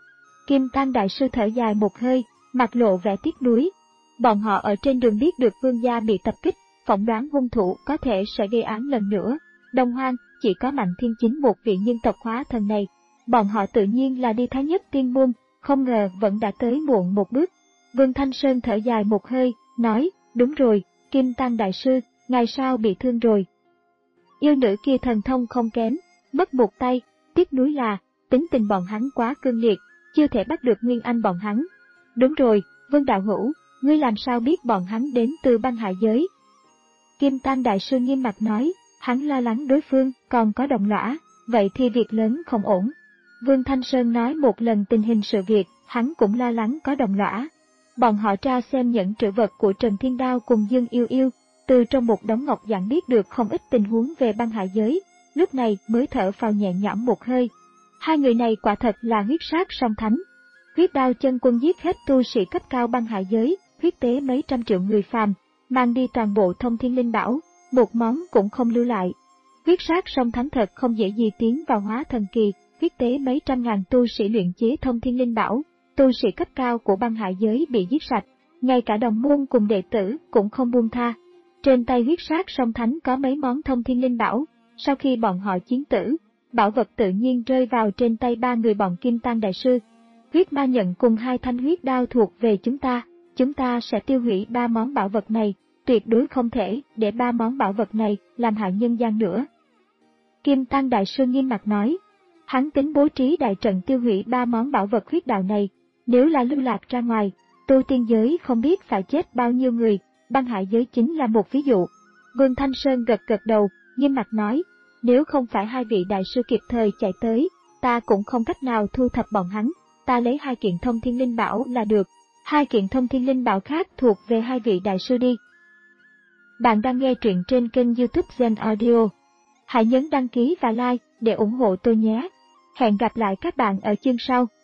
Kim Tăng Đại Sư thở dài một hơi, mặt lộ vẻ tiếc nuối. Bọn họ ở trên đường biết được Vương gia bị tập kích, phỏng đoán hung thủ có thể sẽ gây án lần nữa. Đông Hoang chỉ có Mạnh Thiên Chính một vị nhân tộc hóa thần này, bọn họ tự nhiên là đi Thái Nhất Tiên Môn, không ngờ vẫn đã tới muộn một bước. Vương Thanh Sơn thở dài một hơi, nói, đúng rồi, Kim Tăng Đại Sư, ngày sao bị thương rồi? Yêu nữ kia thần thông không kém, mất một tay, tiếc nuối là, tính tình bọn hắn quá cương liệt, chưa thể bắt được Nguyên Anh bọn hắn. Đúng rồi, Vương Đạo Hữu, ngươi làm sao biết bọn hắn đến từ băng hải giới? Kim Tăng Đại Sư nghiêm mặt nói, hắn lo lắng đối phương còn có đồng lõa, vậy thì việc lớn không ổn. Vương Thanh Sơn nói một lần tình hình sự việc, hắn cũng lo lắng có đồng lõa. Bọn họ tra xem những trữ vật của Trần Thiên Đao cùng Dương Yêu Yêu, từ trong một đống ngọc giản biết được không ít tình huống về băng hải giới, lúc này mới thở phào nhẹ nhõm một hơi. Hai người này quả thật là huyết sát song thánh. Huyết Đao chân quân giết hết tu sĩ cấp cao băng hải giới, huyết tế mấy trăm triệu người phàm, mang đi toàn bộ thông thiên linh bảo, một món cũng không lưu lại. Huyết sát song thánh thật không dễ gì tiến vào hóa thần kỳ, huyết tế mấy trăm ngàn tu sĩ luyện chế thông thiên linh bảo, tu sĩ cấp cao của băng hải giới bị giết sạch, ngay cả đồng môn cùng đệ tử cũng không buông tha. Trên tay huyết sát song thánh có mấy món thông thiên linh bảo, sau khi bọn họ chiến tử, bảo vật tự nhiên rơi vào trên tay ba người bọn Kim Tăng Đại Sư. Huyết Ma nhận cùng hai thanh huyết đao thuộc về chúng ta, chúng ta sẽ tiêu hủy ba món bảo vật này, tuyệt đối không thể để ba món bảo vật này làm hại nhân gian nữa. Kim Tăng Đại Sư nghiêm mặt nói, hắn tính bố trí đại trận tiêu hủy ba món bảo vật huyết đạo này, nếu là lưu lạc ra ngoài, tu tiên giới không biết phải chết bao nhiêu người, băng hải giới chính là một ví dụ. Vương Thanh Sơn gật gật đầu, nghiêm mặt nói, nếu không phải hai vị đại sư kịp thời chạy tới, ta cũng không cách nào thu thập bọn hắn, ta lấy hai kiện thông thiên linh bảo là được, hai kiện thông thiên linh bảo khác thuộc về hai vị đại sư đi. Bạn đang nghe truyện trên kênh YouTube Zen Audio. Hãy nhấn đăng ký và like để ủng hộ tôi nhé. Hẹn gặp lại các bạn ở chương sau.